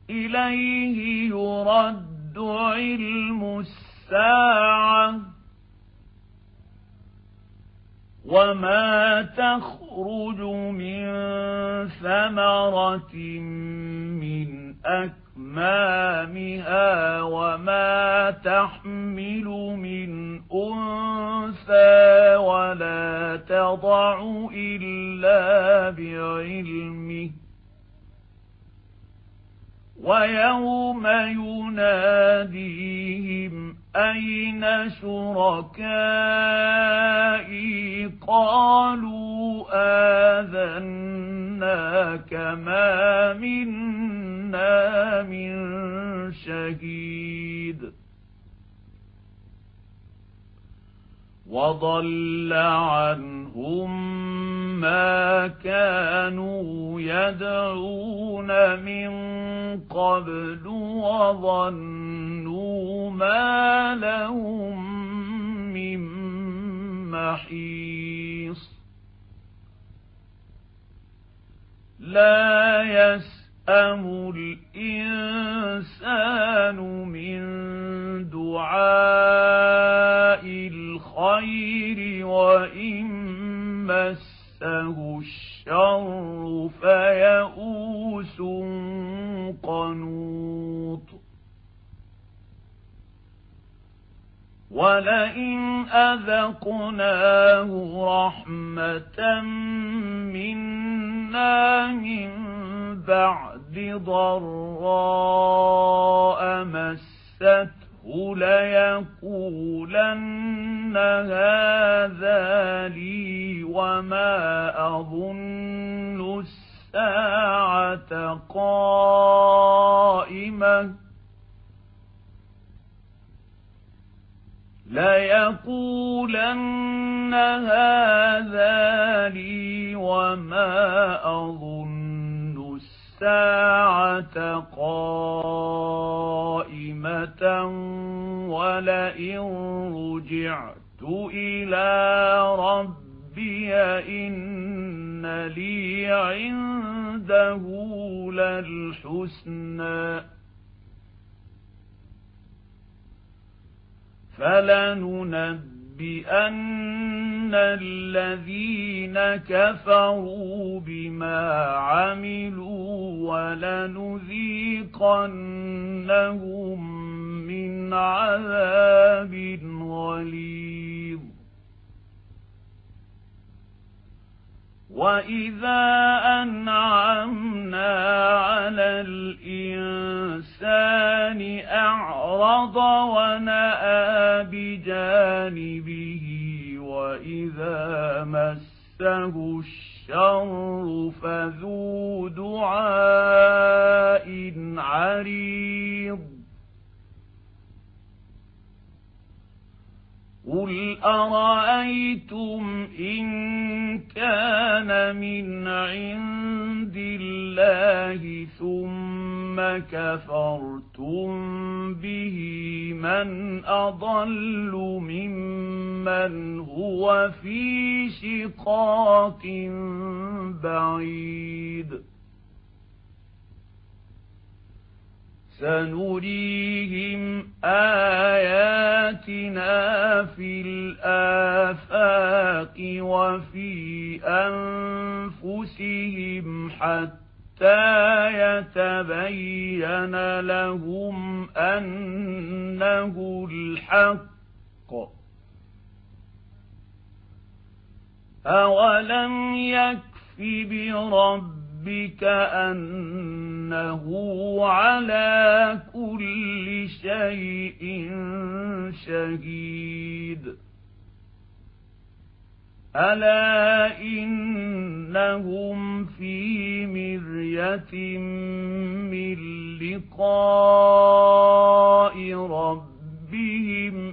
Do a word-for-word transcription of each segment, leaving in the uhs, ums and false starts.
إليه يرد علم الساعة وما تخرج من ثمرة من أكمامها وما تحمل من أنثى ولا تضع إلا بعلمه ويوم يناديهم أين شركائي قالوا آذناك ما منا من شهيد وضل عنهم ما كانوا يدعون من قبل وظنوا ما لهم من محيص لا يسأم الإنسان من دعاء الخير وإن مسه الشر فيئوس قنوط ولئن أذقناه رحمة منا من بعد ضراء مسته ليقولن هذا لي وما أظن الساعة قائمة ليقولن هذا لي وما أظن الساعة قائمة ولئن رجعت إلى ربي إن لي عنده للحسنى فلننبئن الذين كفروا بما عملوا ولنذيقنهم من عذاب غليظ وإذا أنعمنا على الإنسان أعرض ونأى بجانبه وإذا مسه الشر فذو دعاء عريض قل أرأيتم إن كان من عند الله ثم كفرتم به من أضل ممن هو في شقاق بعيد سنريهم آياتنا في الآفاق وفي أنفسهم حتى يتبين لهم أنه الحق أولم يكف بربك ربك أنه على كل شيء شهيد ألا إنهم في مرية من لقاء ربهم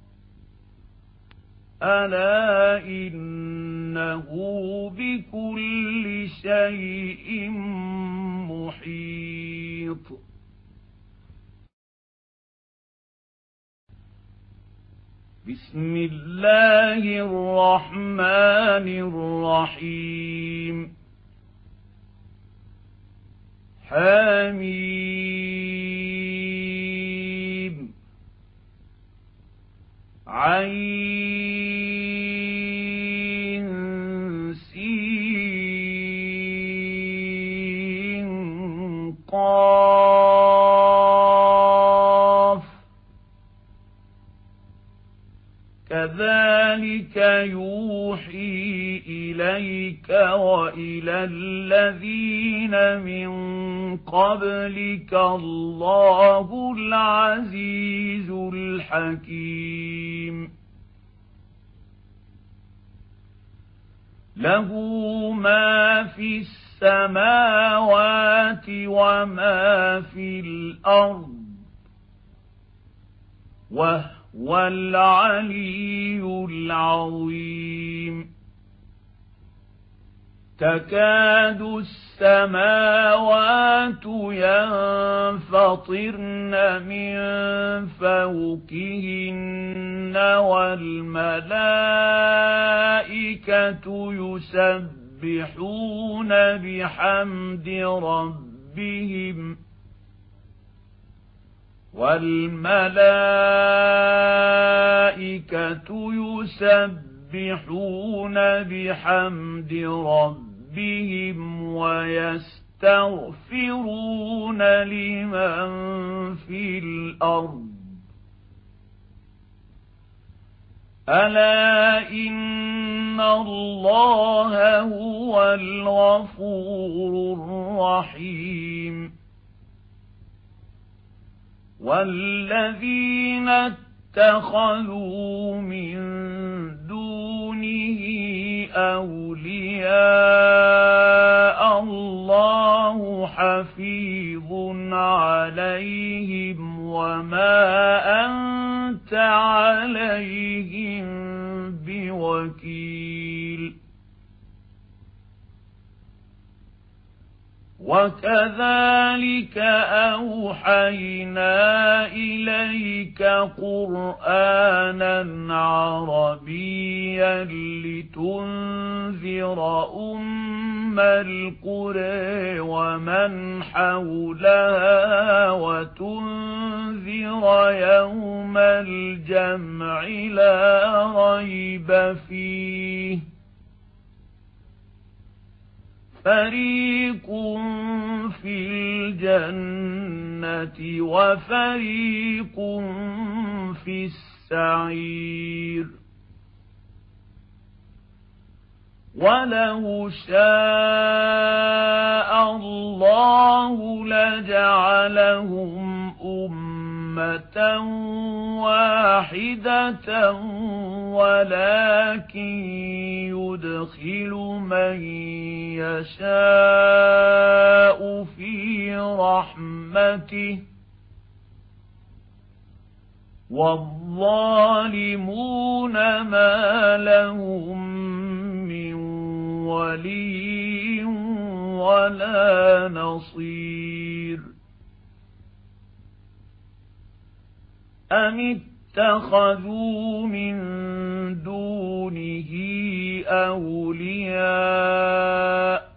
ألا إنه بكل شيء محيط بسم الله الرحمن الرحيم حميم عين سين قاف كذلك يوحي إليك وإلى الذين من قبلك الله العزيز الحكيم له ما في السماوات وما في الأرض وهو العلي العظيم تكاد السماوات ينفطرن من فوقهن والملائكة يسبحون بحمد ربهم والملائكة يسبحون بحمد ربهم ويستغفرون لمن في الأرض ألا إن الله هو الغفور الرحيم والذين اتخذوا من دونه أولياء الله حفيظ عليهم وما أنت عليهم بوكيل وكذلك أوحينا إليك قرآنا عربيا لتنذر أم القرى ومن حولها وتنذر يوم الجمع لا ريب فيه فريق في الجنة وفريق في السعير ولو شاء الله لجعلهم أمة واحدة ولكن يدخل من يشاء في رحمته والظالمون ما لهم من ولي ولا نصير أم اتخذوا من دونه أولياء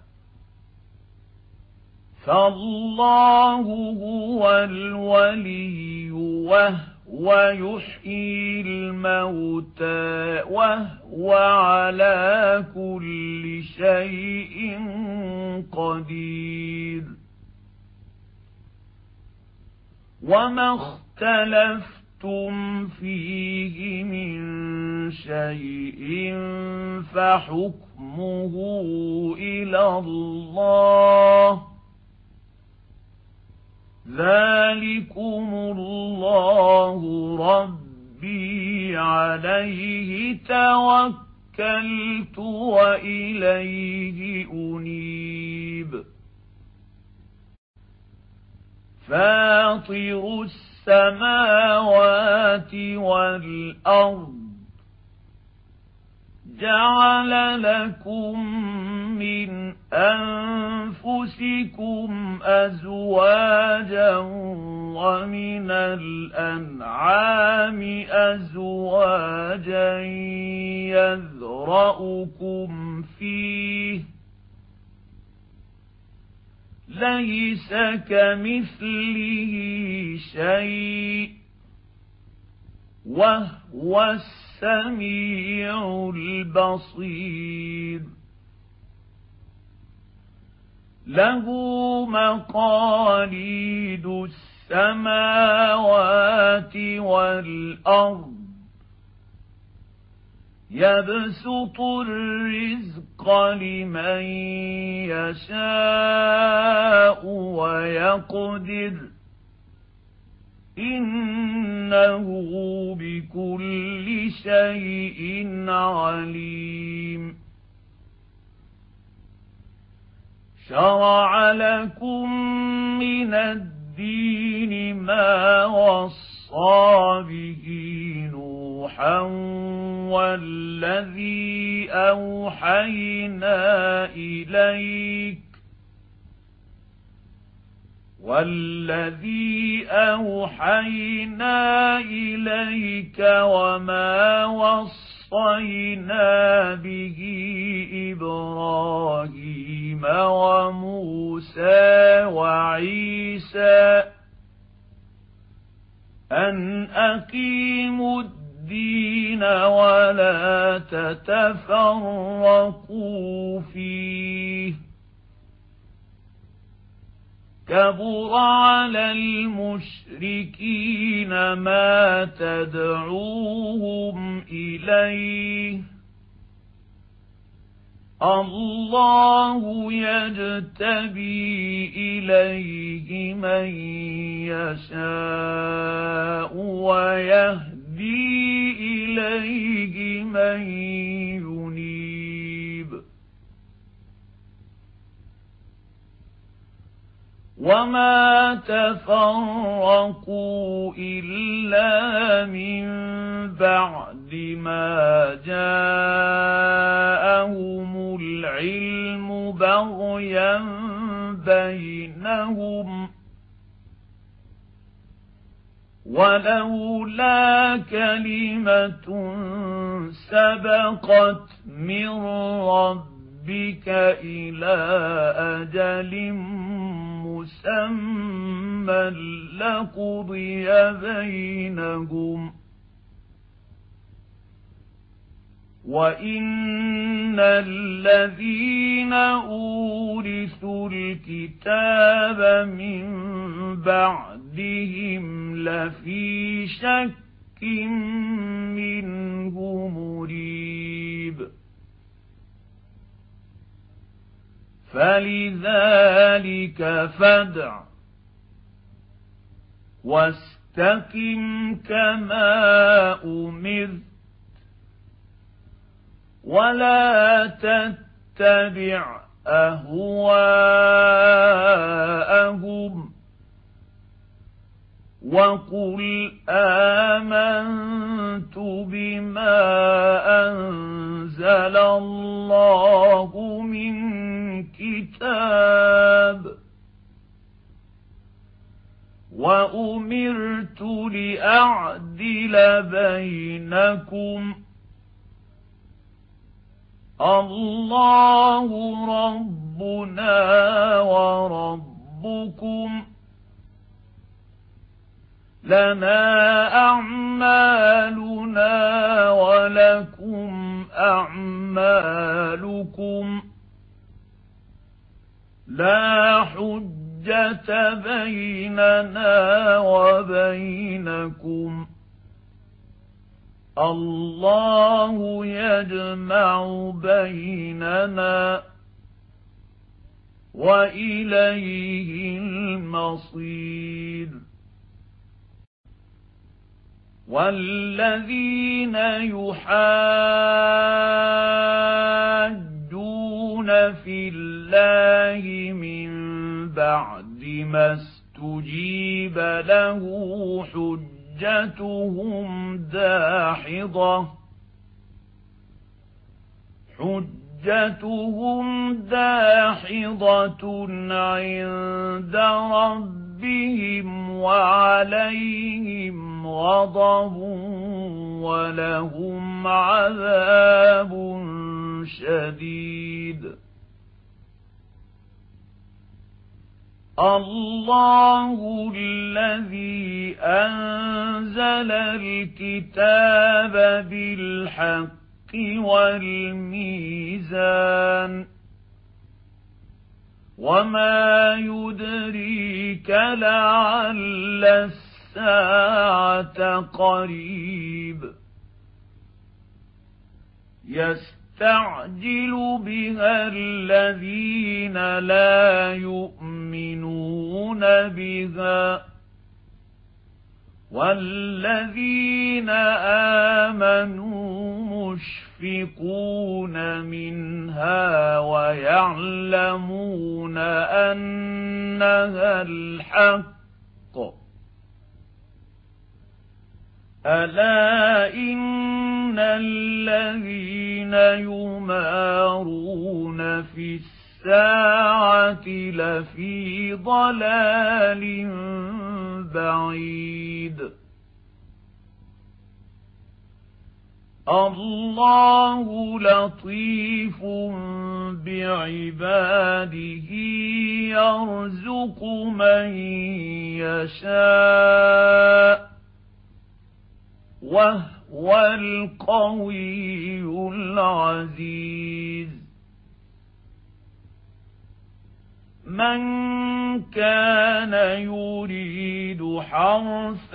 فالله هو الولي وهو يحيي الموتى وهو على كل شيء قدير وما اختلفتم فيه من شيء فحكمه إلى الله ذلكم الله ربي عليه توكلت وإليه أنيب فاطر السماوات والأرض جعل لكم من أنفسكم أزواجا ومن الأنعام أزواجا يذرأكم فيه ليس كمثله شيء وهو السميع السميع البصير له مقاليد السماوات والأرض يبسط الرزق لمن يشاء ويقدر إنه بكل شيء عليم شرع لكم من الدين ما وصى به نوحا والذي أوحينا إليك والذي أوحينا إليك وما وصينا به إبراهيم وموسى وعيسى أن أقيموا الدين ولا تتفرقوا فيه كبر على المشركين ما تدعوهم إليه الله يجتبي إليه من يشاء ويهدي إليه من ينيب وما تفرقوا إلا من بعد ما جاءهم العلم بغيا بينهم ولولا كلمة سبقت من ربك إلى أجل مسمى لقضي بينهم وإن الذين أورثوا الكتاب من بعدهم لفي شك منه مريب فلذلك فادع واستقم كما أمرت ولا تتبع أهواءهم وقل آمنت بما أنزل الله من كتاب وأمرت لأعدل بينكم الله ربنا وربكم لنا أعمالنا ولكم أعمالكم لا حجة بيننا وبينكم الله يجمع بيننا وإليه المصير والذين يحاجون في الله من بعد ما استجيب له حجتهم داحضة حجتهم داحضة عند ربهم وعليهم غضب ولهم عذاب شديد الله الذي أنزل الكتاب بالحق والميزان وما يدريك لعل الساعة قريب يستعجل بها الذين لا يؤمنون بها والذين آمنوا مشفقون منها ويعلمون أنها الحق ألا إن الذين يمارون في الساعة لفي ضلال بعيد الله لطيف بعباده يرزق من يشاء وهو القوي العزيز من كان يريد حرث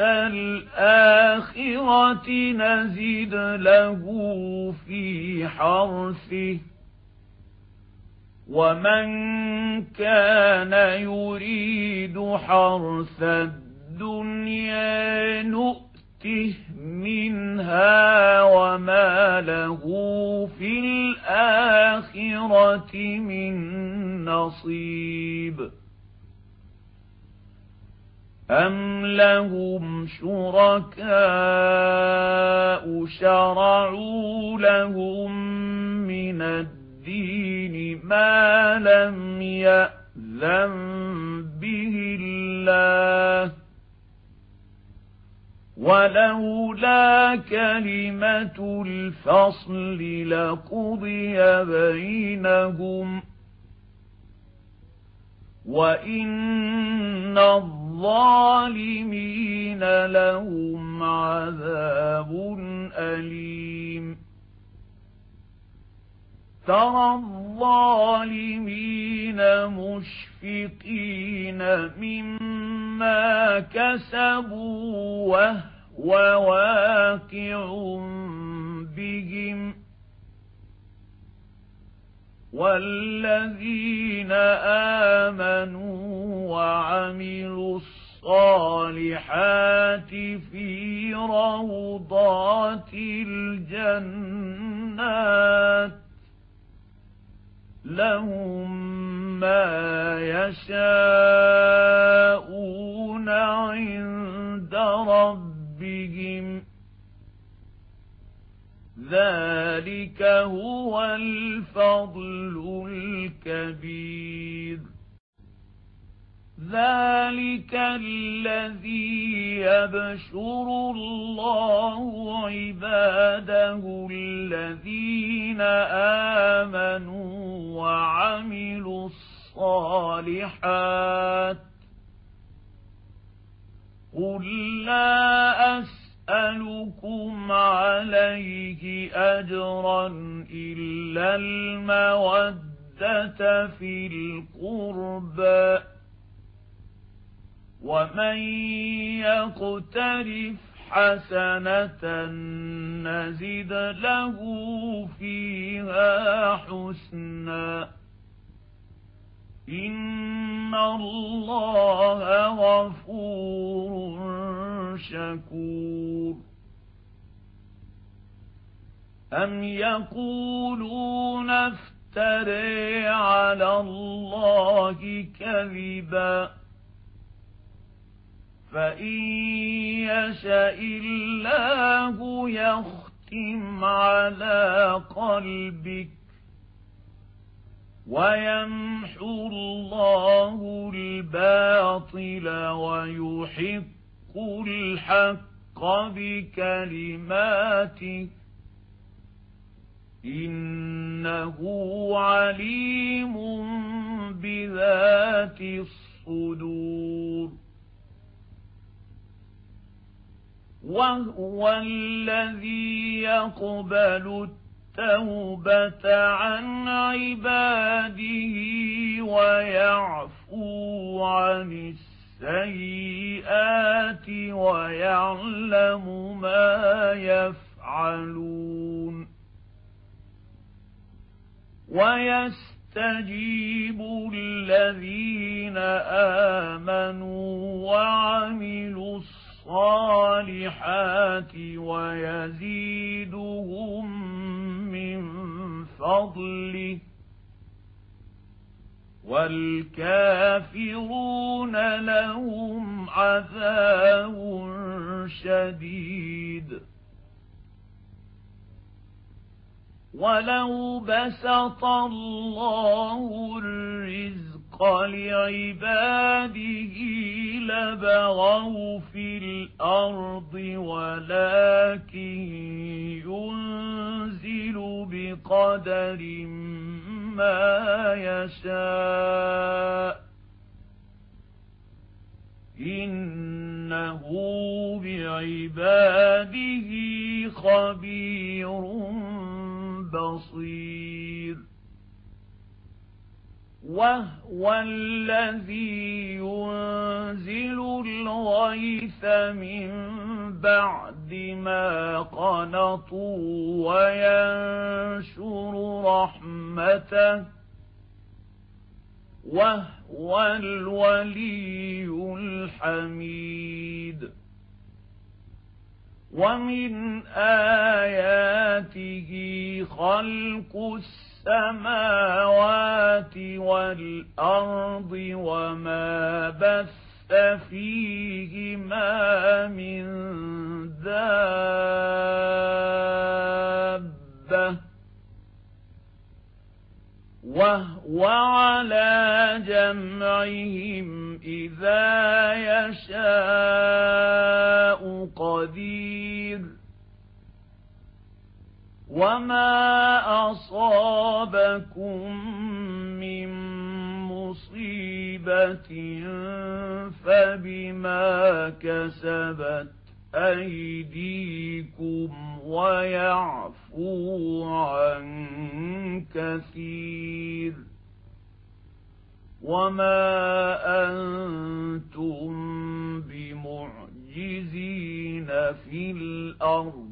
الآخرة نزد له في حرثه ومن كان يريد حرث الدنيا نؤته منها وما له في الآخرة من نصيب أم لهم شركاء شرعوا لهم من الدين ما لم يأذن به الله ولولا كلمة الفصل لقضي بينهم وإن الظالمين لهم عذاب أليم ترى الظالمين مشفقين مما كسبوا وهو واقع بهم والذين آمنوا وعملوا الصالحات في روضات الجنات لهم ما يشاءون عند ربهم ذلك هو الفضل الكبير ذلك الذي يبشر الله عباده الذين آمنوا وعملوا الصالحات قل لا أسألكم عليه أجرا إلا المودة في القربى ومن يقترف حسنة نزد له فيها حسنا إن الله غفور شكور أم يقولون افتري على الله كذبا فإن يشاء الله يختم على قلبك ويمحو الله الباطل ويحق الحق بكلماته إنه عليم بذات الصدور الصدور وهو الذي يقبل التوبة عن عباده ويعفو عن السيئات ويعلم ما يفعلون ويستجيب الذين آمنوا وعملوا الصالحات ويزيدهم من فضله والكافرون لهم عذاب شديد ولو بسط الله الرزق لعباده لبغوا في الأرض ولكن ينزل بقدر ما يشاء إنه بعباده خبير بصير وهو الذي ينزل الغيث من بعد ما قنطوا وينشر رحمته وهو الولي الحميد ومن آياته خلق السماوات والأرض وما بث فيهما من دابة وهو على جمعهم إذا يشاء قدير وما أصابكم من مصيبة فبما كسبت أيديكم ويعفو عن كثير وما أنتم بمعجزين في الأرض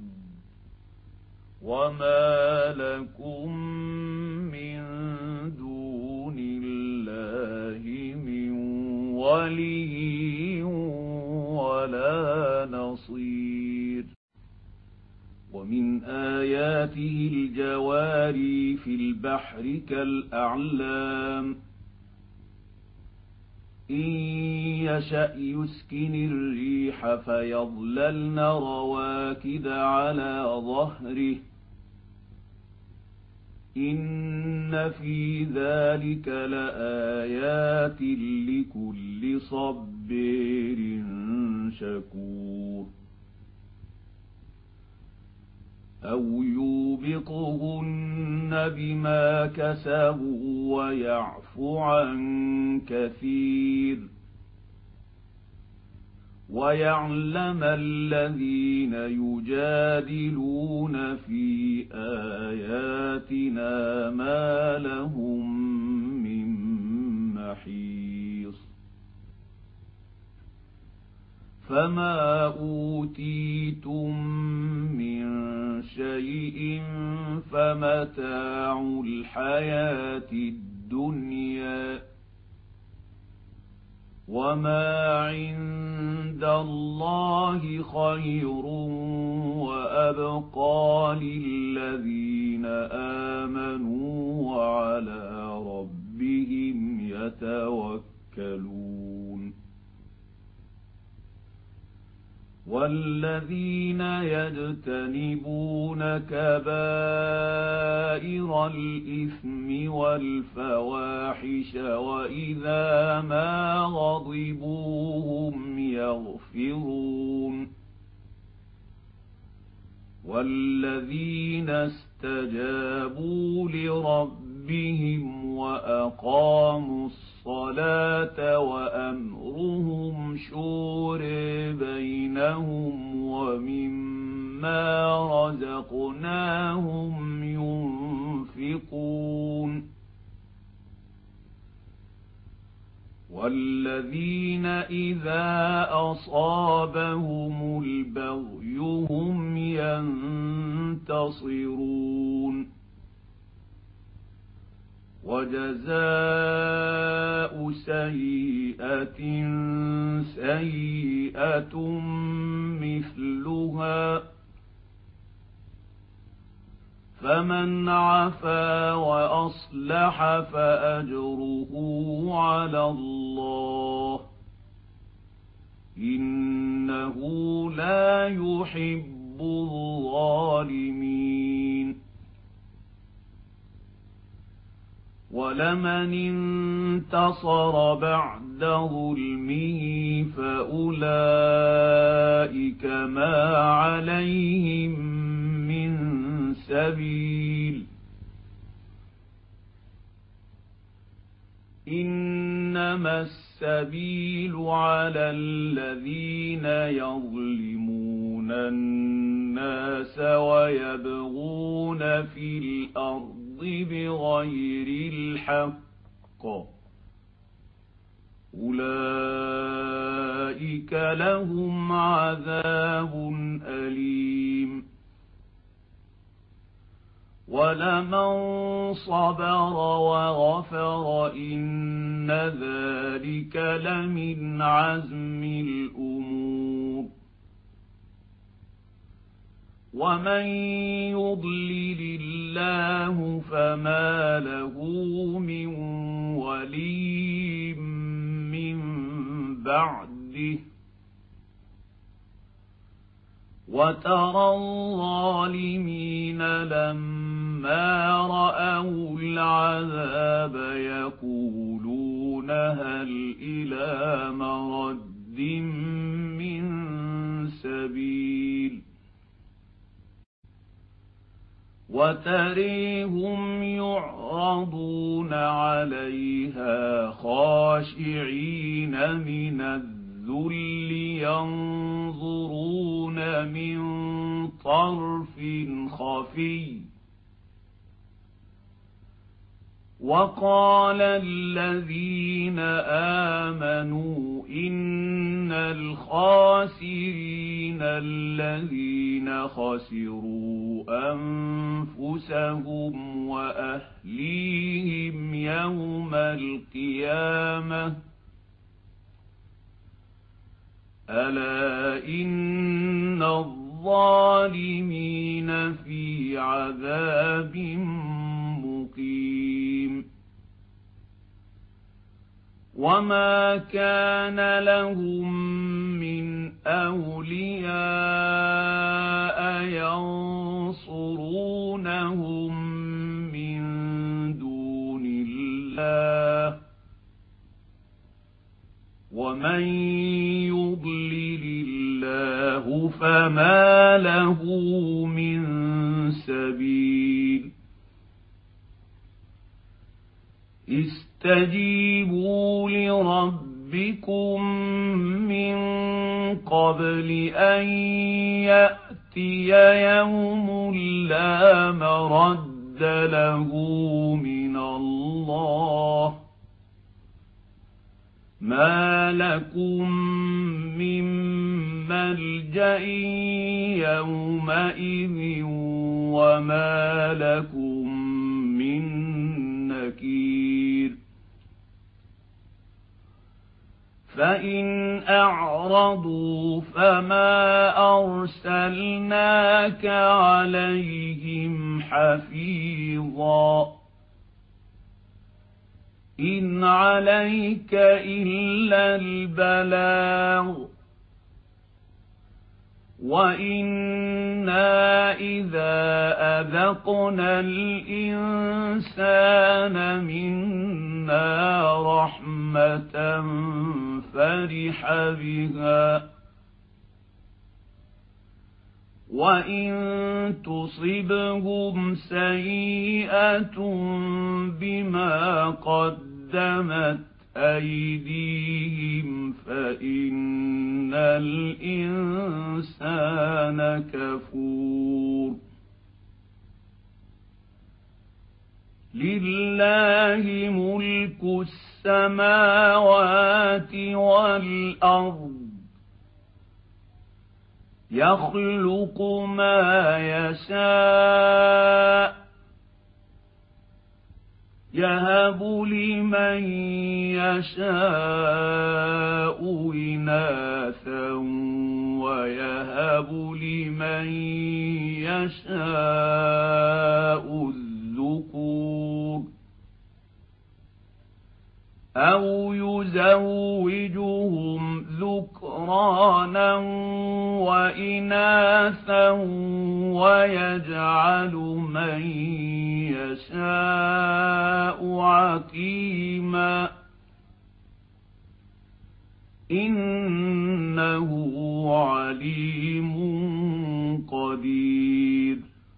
وما لكم من دون الله من ولي ولا نصير ومن آياته الجواري في البحر كالأعلام إن يشأ يسكن الريح فيظللن رواكد على ظهره إن في ذلك لآيات لكل صبير شكور أو يوبقهن بما كسبوا ويعفو عن كثير ويعلم الذين يجادلون في آياتنا ما لهم من محيص فما أوتيتم من شيء فمتاع الحياة الدنيا وما عند الله خير وأبقى للذين آمنوا وعلى ربهم يتوكلون والذين يجتنبون كبائر الإثم والفواحش وإذا ما غضبوا هم يغفرون والذين استجابوا لربهم ربهم وأقاموا الصلاة وأمرهم شورى بينهم ومما رزقناهم ينفقون والذين إذا أصابهم البغي هم ينتصرون وجزاء سيئة سيئة مثلها فمن عفا وأصلح فأجره على الله إنه لا يحب الظالمين ولمن انتصر بعد ظلمه فأولئك ما عليهم من سبيل إنما السبيل على الذين يظلمون الناس ويبغون في الأرض بغير الحق أولئك لهم عذاب أليم ولمن صبر وغفر إن ذلك لمن عزم الأمور ومن يضلل الله فما له من ولي من بعده وترى الظالمين لما رأوا العذاب يقولون هل إلى مرد من سبيل وتريهم يعرضون عليها خاشعين من الذل ينظرون من طرف خفي وقال الذين آمنوا إن الخاسرين الذين خسروا أنفسهم وأهليهم يوم القيامة ألا إن الظالمين في عذاب مقيم وما كان لهم من أولياء ينصرونهم من دون الله ومن يضلل الله فما له من سبيل استجيبوا لربكم من قبل أن يأتي يوم لا مرد له من الله ما لكم من ملجأ يومئذ وما لكم من نكير فإن أعرضوا فما أرسلناك عليهم حفيظا إن عليك إلا البلاغ وإنا إذا أذقنا الإنسان منا رحمة فرح بها وإن تصبهم سيئة بما قدمت أيديهم فإن الإنسان كفور لله ملك السماوات والأرض يخلق ما يشاء يهب لمن يشاء إناثا ويهب لمن يشاء الذكور أو يزوجهم ذكرانا وإناثا ويجعل من يشاء عقيما إنه عليم قدير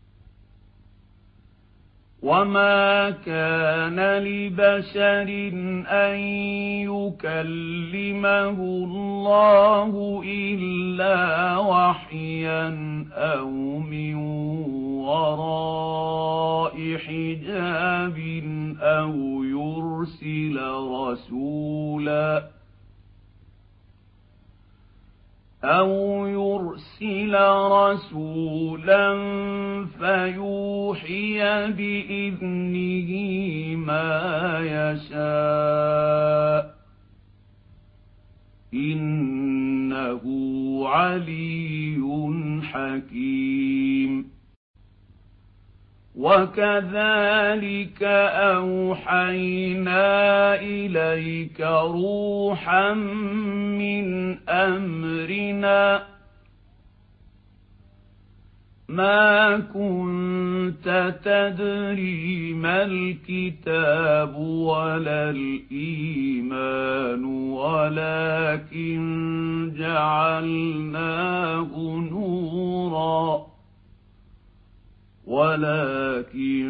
وما كان لبشر أن يكلمه الله إلا وحيا أو من وراء حجاب أو يرسل رسولا أو يرسل رسولا فيوحي بإذنه ما يشاء إنه علي حكيم وكذلك أوحينا إليك روحا من أمرنا ما كنت تدري ما الكتاب ولا الإيمان ولكن جعلناه نورا ولكن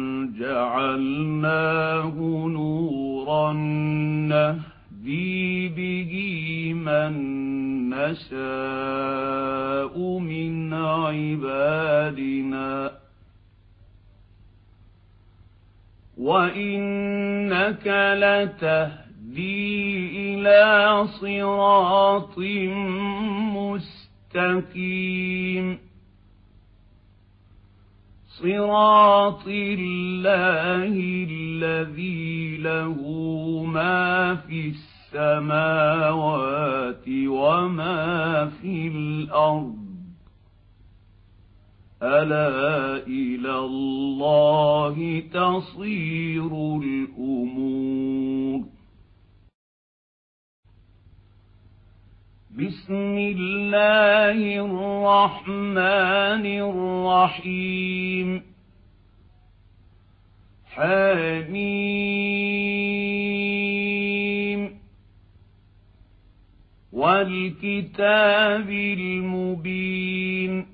جعلناه نورا نهدي به من نشاء من عبادنا وإنك لتهدي إلى صراط مستقيم صراط الله الذي له ما في السماوات وما في الأرض ألا إلى الله تصير الأمور بسم الله الرحمن الرحيم حميم والكتاب المبين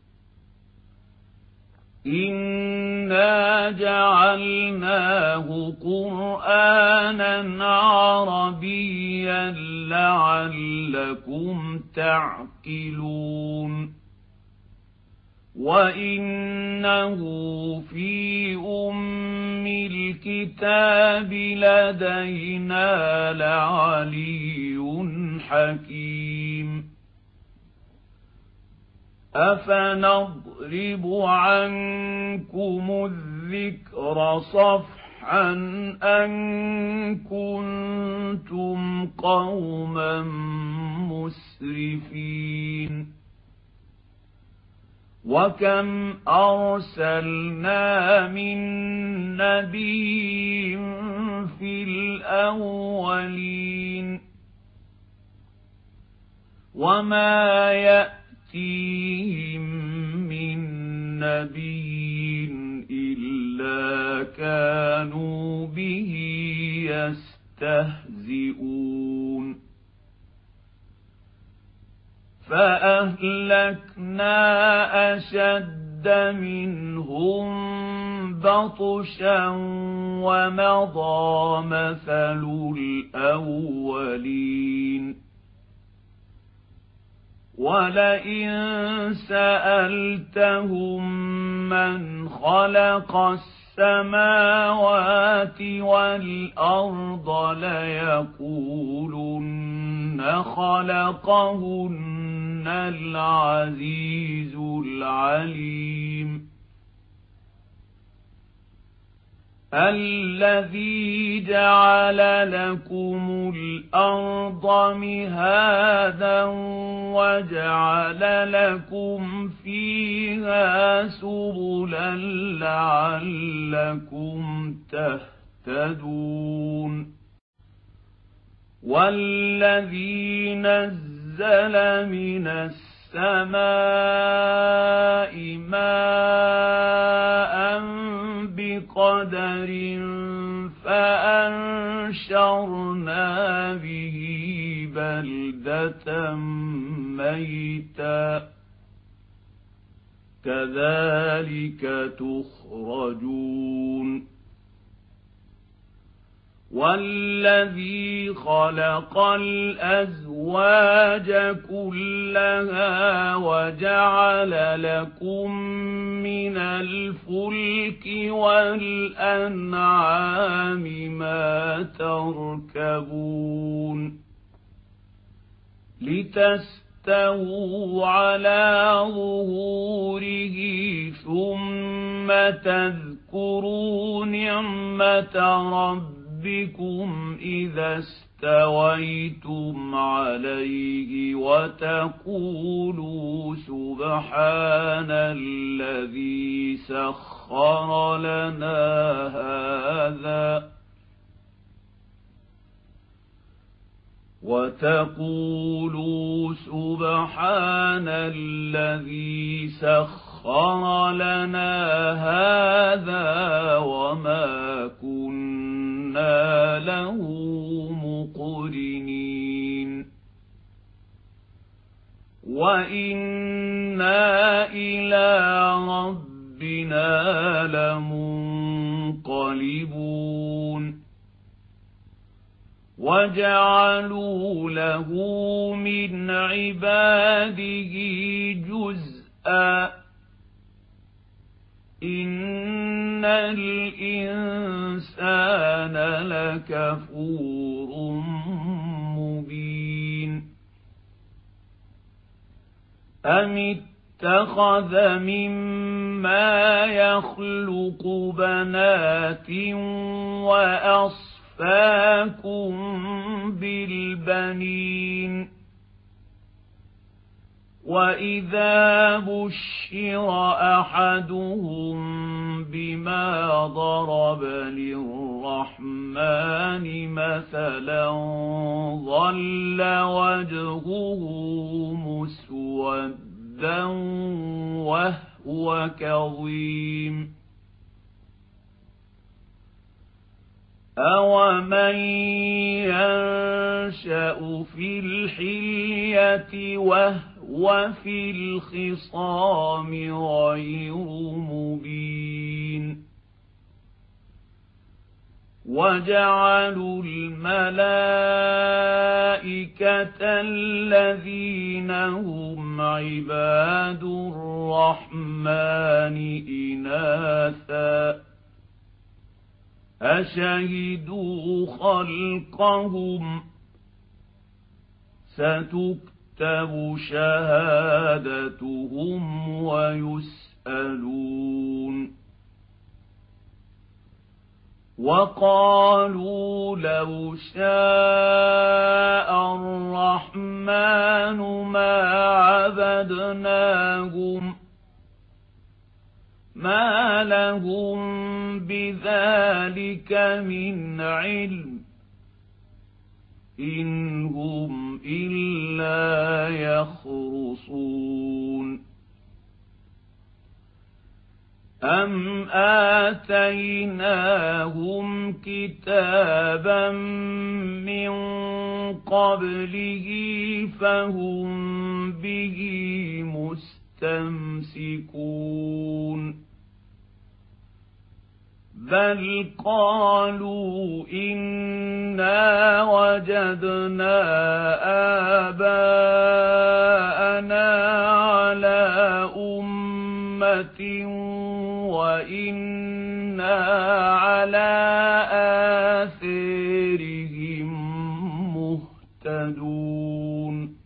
إنا جعلناه قرآنا عربيا لعلكم تعقلون وإنه في أم الكتاب لدينا لعلي حكيم أفنضرب عنكم الذكر صفحا أن كنتم قوما مسرفين وكم أرسلنا من نبي في الأولين وما يأتيهم من نبي إلا كانوا به يستهزئون فأهلكنا أشد منهم بطشا ومضى مثل الأولين ولئن سألتهم من خلق السماوات والأرض ليقولن خلقهن العزيز العليم الذي جعل لكم الأرض مهادا وجعل لكم فيها سبلا لعلكم تهتدون والذي نزل من السماء ماء بقدر فأنشرنا به بلدة ميتا كذلك تخرجون والذي خلق الأزواج كلها وجعل لكم من الفلك والأنعام ما تركبون لتستووا على ظهوره ثم تذكروا نعمة ربكم بكم إذا استويتم عليه وتقولوا سبحان الذي سخر لنا هذا وتقولوا سبحان الذي سخر لنا هذا وما كنا له مقرنين وإنا إلى ربنا لمنقلبون وجعلوا له من عباده جزءا إن الإنسان لكفور مبين أم اتخذ مما يخلق بنات وأصفاكم بالبنين وإذا بشر أحدهم بما ضرب للرحمن مثلا ظل وجهه مسودا وهو كظيم أومن ينشأ في الحلية وهو في الخصام غير مبين وجعلوا الملائكة الذين هم عباد الرحمن إناثا أشهدوا خلقهم ستكتب شهادتهم ويسألون وقالوا لو شاء الرحمن ما عبدناهم ما لهم بذلك من علم إن هم إلا يخرصون أَمْ آتَيْنَاهُمْ كِتَابًا مِّن قَبْلِهِ فَهُم بِهِ مُسْتَمْسِكُونَ بَلْ قَالُوا إِنَّا وَجَدْنَا آبَاءَنَا عَلَىٰ أُمَّةٍ وَإِنَّا عَلَىٰ آثَارِهِم مُّهْتَدُونَ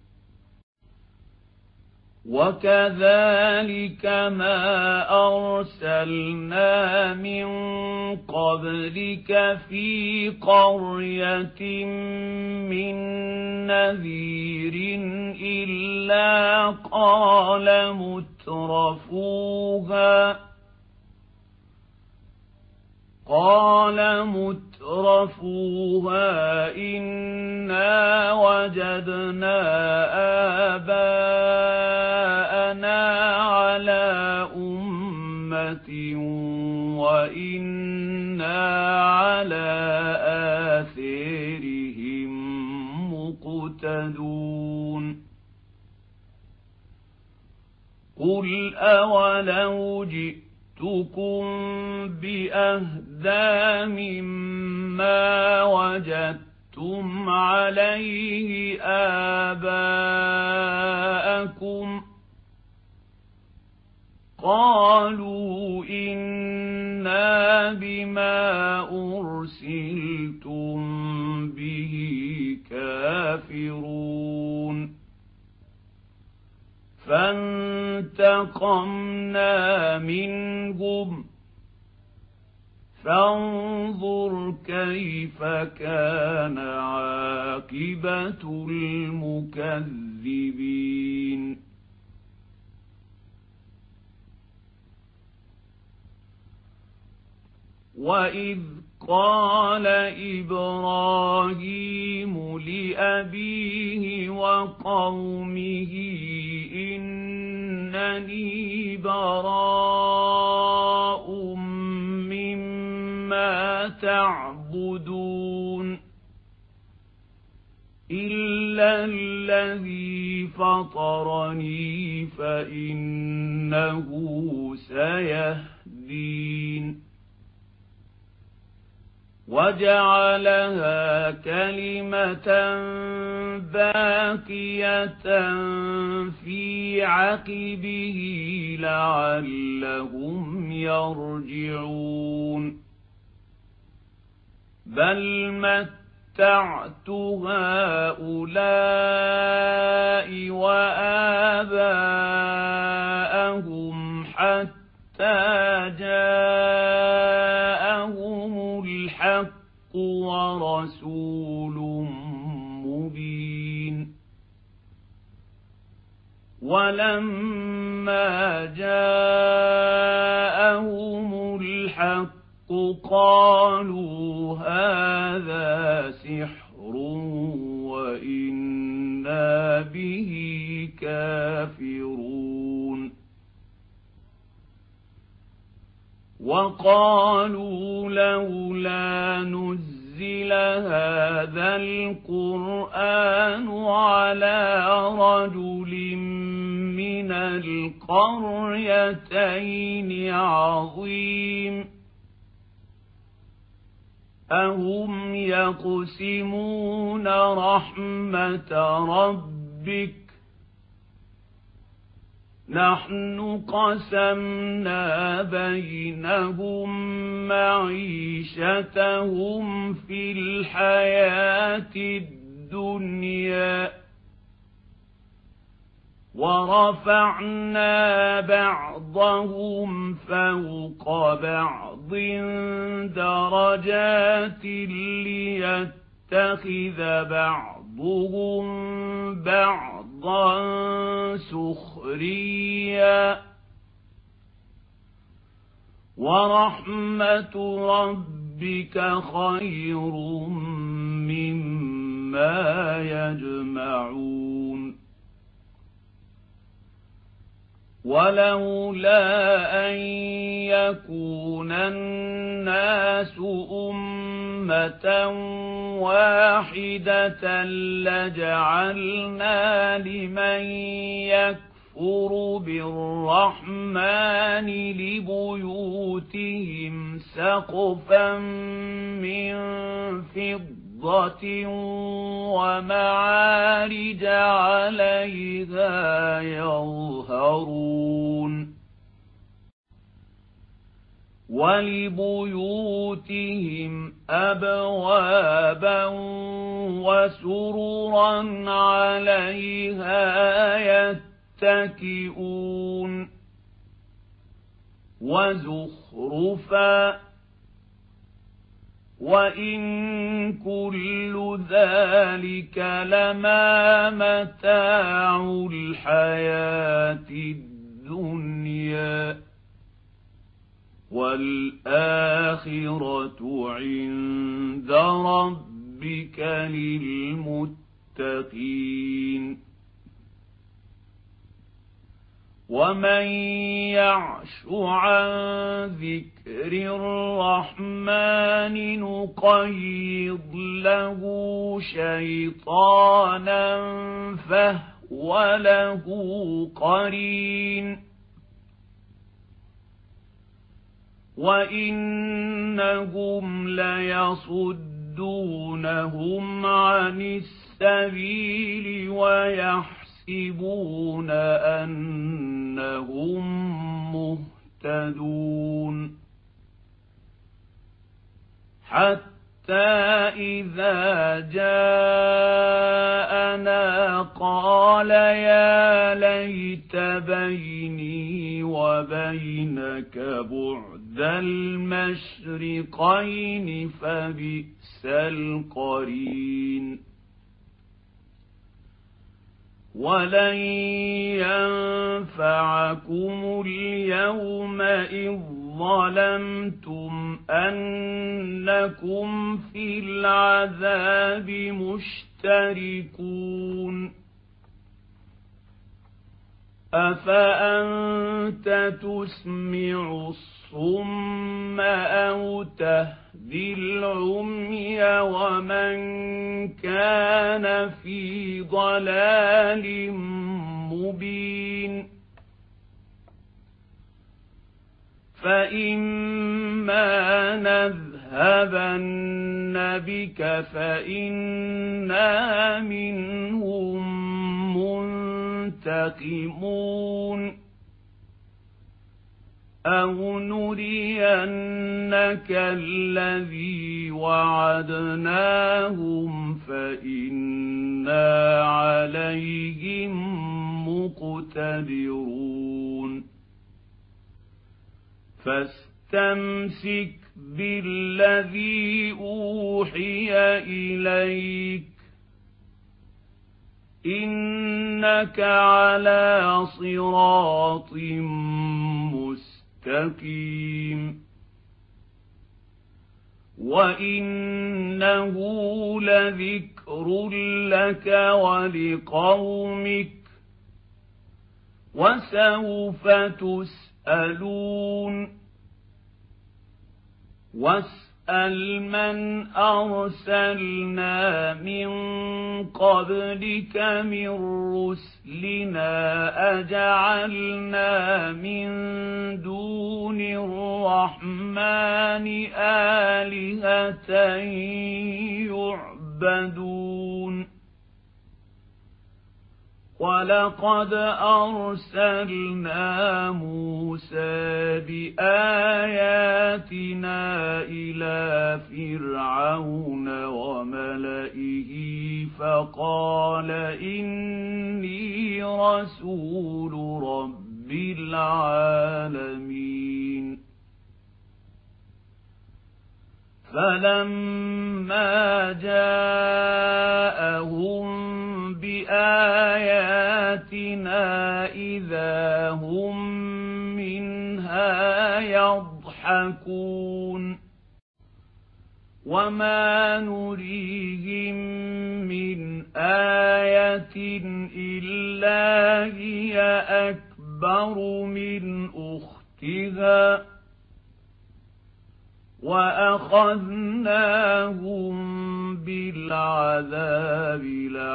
وَكَذَٰلِكَ مَا أَرْسَلْنَا مِن قَبْلِكَ فِي قَرْيَةٍ مِّن نَّذِيرٍ إِلَّا قَالَ مُتْرَفُوهَا قال مترفوها إنا وجدنا آباءنا على أمة وإنا على آثارهم مقتدون قل أولو جئت جئتكم بأهدى مما وجدتم عليه آباءكم قالوا إنا بما أرسلتم به كافرون فانتقمنا منهم فانظر كيف كان عاقبة المكذبين وإذ قال إبراهيم لأبيه وقومه إنني براء مما تعبدون إلا الذي فطرني فإنه سيهدين وجعلها كلمة باقية في عقبه لعلهم يرجعون بل متعت هؤلاء وآباءهم حتى جاءهم الحق ورسول مبين ولما جاءهم الحق قالوا هذا سحر وإنا به كافرون وقالوا لولا نزل هذا القرآن على رجل من القريتين عظيم أهم يقسمون رحمة ربك نحن قسمنا بينهم معيشتهم في الحياة الدنيا ورفعنا بعضهم فوق بعض درجات ليتخذ بعضهم بعضا سخريا ورحمة ربك خير مما يجمعون ولولا أن يكون الناس أمة واحدة لجعلنا لمن يكفر بالرحمن لبيوتهم سقفا من فضة ومعارج عليها يظهرون ولبيوتهم أبوابا وسررا عليها يتكئون وزخرفا وإن كل ذلك لما متاع الحياة الدنيا والآخرة عند ربك للمتقين ومن يعش عن ذكر الرحمن نقيض له شيطانا فهو له قرين وإنهم ليصدونهم عن السبيل ويحسبون أنهم مهتدون حتى إذا جاءنا قال يا ليت بيني وبينك بعد المشرقين فبئس القرين ولن ينفعكم اليوم إذ ظلمتم أنكم في العذاب مشتركون أفأنت تسمع الصم أو تهدي العمي ومن كان في ضلال مبين فإما نذهبن بك فإنا منهم منتقمون أو نرينك الذي وعدناهم فإنا عليهم مقتدرون فاستمسك بالذي أوحي إليك إنك على صراط مستقيم وإنه لذكر لك ولقومك وسوف تسألون واسأل من أرسلنا من قبلك من رسلنا أجعلنا من دون الرحمن آلهة يعبدون ولقد أرسلنا موسى بآياتنا إلى فرعون وملئه فقال إني رسول رب العالمين فلما جاءهم بآياتنا إذا هم منها يضحكون وما نريهم من آية إلا هي أكبر أكبر من أختها وأخذناهم بالعذاب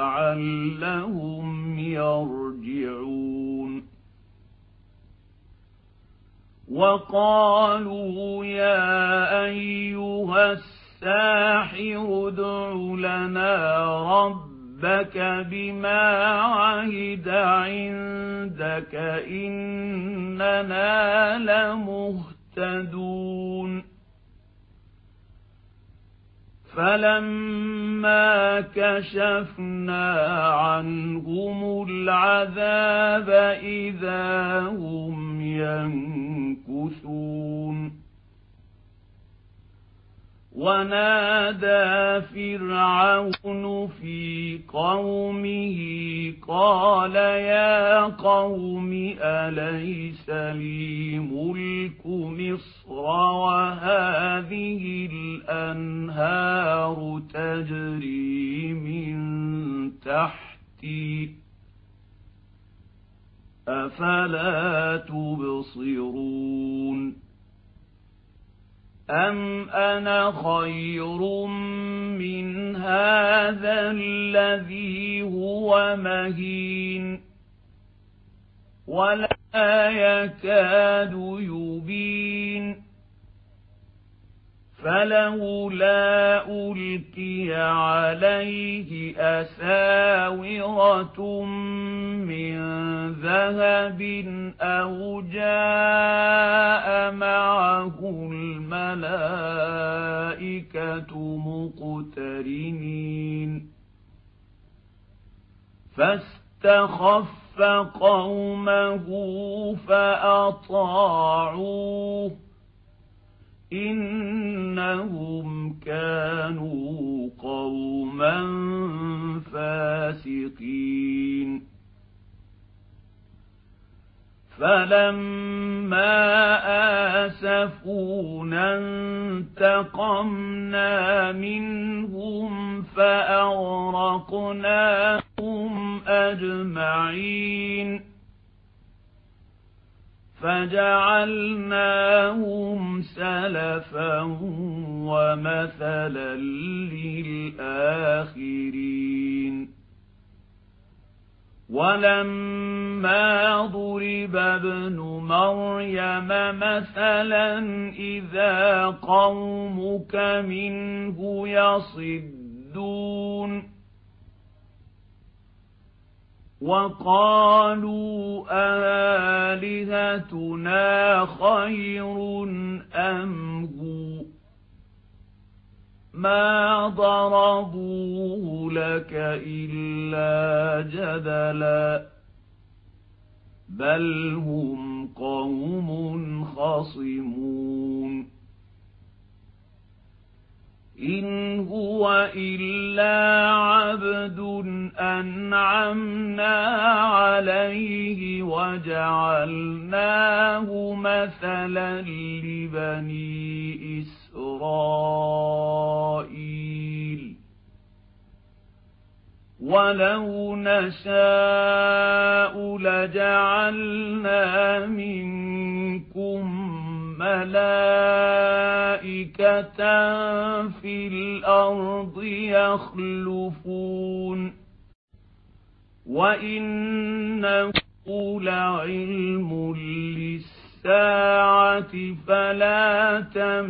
لعلهم يرجعون وقالوا يا أيها الساحر ادع لنا ربك بما عهد عندك إننا لمهتدون فلما كشفنا عنهم العذاب إذا هم ينكثون ونادى فرعون في قومه قال يا قوم أليس لي ملك مصر وهذه الأنهار تجري من تحتي أفلا تبصرون أم أنا خير من هذا الذي هو مهين ولا يكاد يبين فلولا ألقي عليه أساورة من ذهب أو جاء معه الملائكة مقترنين فاستخف قومه فأطاعوه إنهم كانوا قوما فاسقين فلما آسفونا انتقمنا منهم فأغرقناهم أجمعين فجعلناهم سلفا ومثلا للآخرين ولما ضرب ابن مريم مثلا إذا قومك منه يصدون وقالوا آلهتنا خير أم هو ما ضربوه لك إلا جدلا بل هم قوم خصمون إن هو إلا عبد أنعمنا عليه وجعلناه مثلا لبني إسرائيل ولو نشاء لجعلنا منكم ملائكة في الأرض يخلفون وإنه لعلم للساعة فلا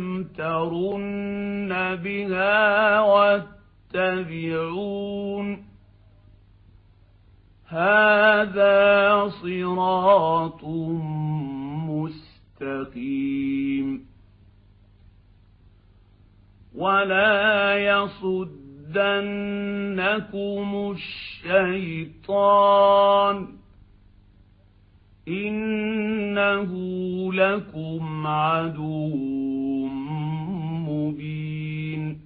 تمترن بها واتبعون هذا صراط مستقيم ولا يصدنكم الشيطان إنه لكم عدو مبين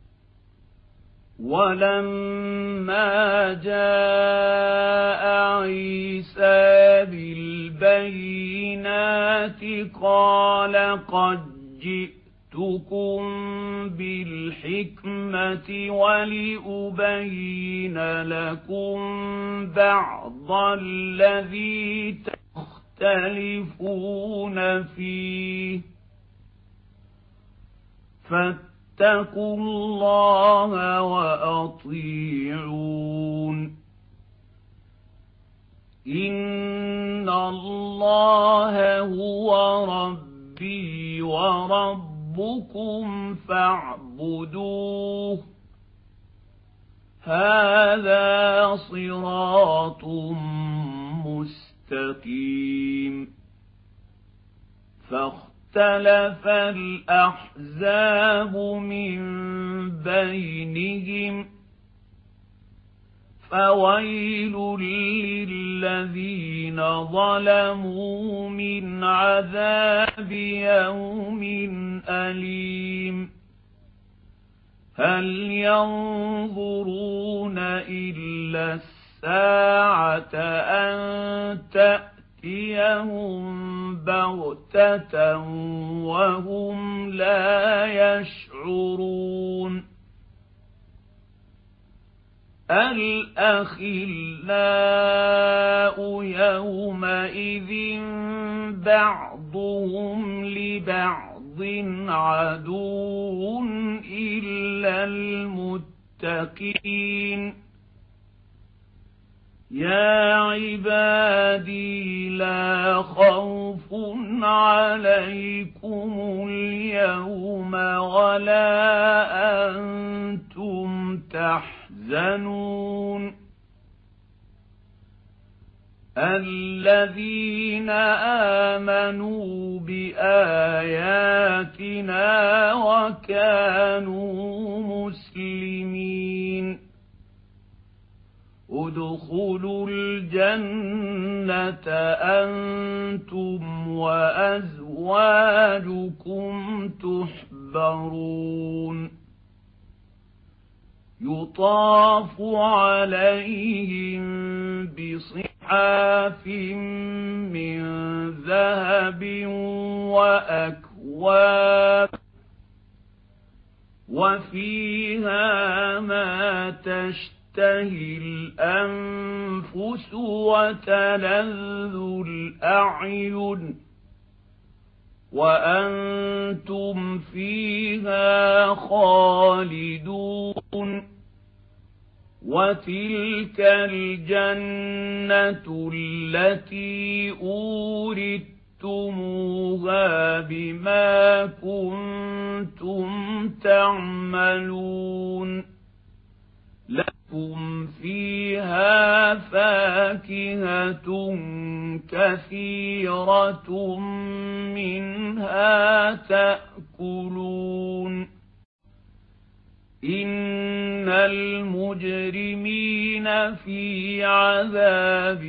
ولما جاء عيسى بالبينات قال قد جئتكم بالحكمة ولأبين لكم بعض الذي تختلفون فيه فاتقوا الله وأطيعون إن الله هو ربي وربكم فاعبدوه هذا صراط مستقيم فاختلف الأحزاب من بينهم فويل للذين ظلموا من عذاب يوم أليم هل ينظرون إلا الساعة أن تأتيهم بغتة وهم لا يشعرون الأخلاء يومئذ بعضهم لبعض عدو إلا المتقين يا عبادي لا خوف عليكم اليوم ولا أنتم تحزنون الذين آمنوا بآياتنا وكانوا مسلمين ادخلوا الجنة أنتم وأزواجكم تحبرون يطاف عليهم بصحاف من ذهب وأكواب وفيها ما تشتهي الأنفس وتلذ الأعين وأنتم فيها خالدون وتلك الجنة التي أورثتموها بما كنتم تعملون لكم فيها فاكهة كثيرة منها تأكلون إن المجرمين في عذاب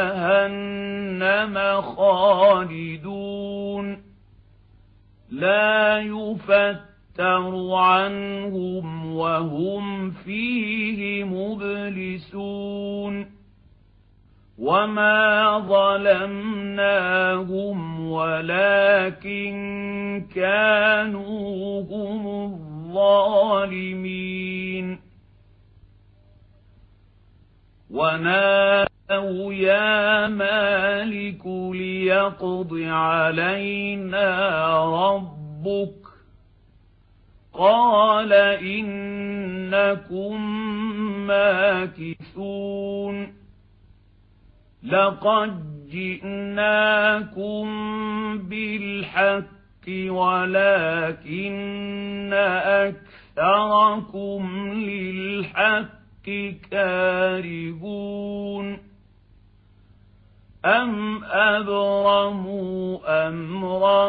جهنم خالدون لا يفتر عنهم وهم فيه مبلسون وما ظلمناهم ولكن كانوا هم الظالمين ونادوا يا مالك ليقض علينا ربك قال إنكم ماكثون لقد جئناكم بالحق ولكن أكثركم للحق كارهون أم أبرموا أمرا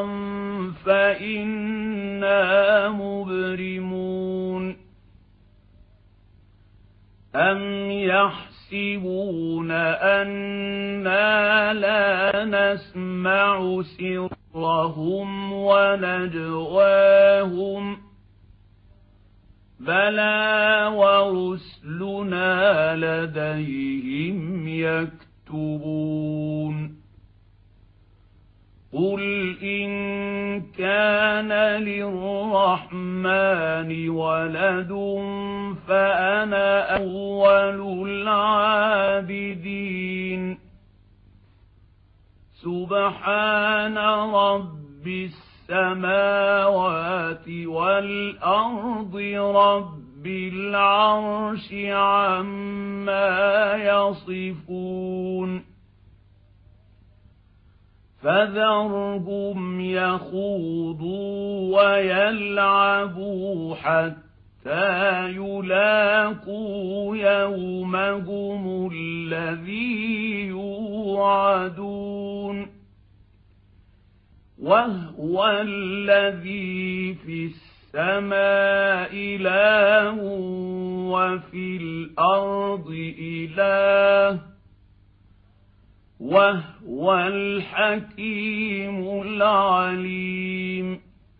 فإنا مبرمون أم يحسبون أنا لا نسمع سرهم ونجواهم بلى ورسلنا لديهم يكتبون قل إن كان للرحمن ولد فأنا أول العابدين سبحان رب السماوات والأرض رب العرش عما يصفون فذرهم يخوضوا ويلعبوا حتى يلاقوا يومهم الذي يوعدون وهو الذي في السماء إله وفي الأرض إله وهو الحكيم العليم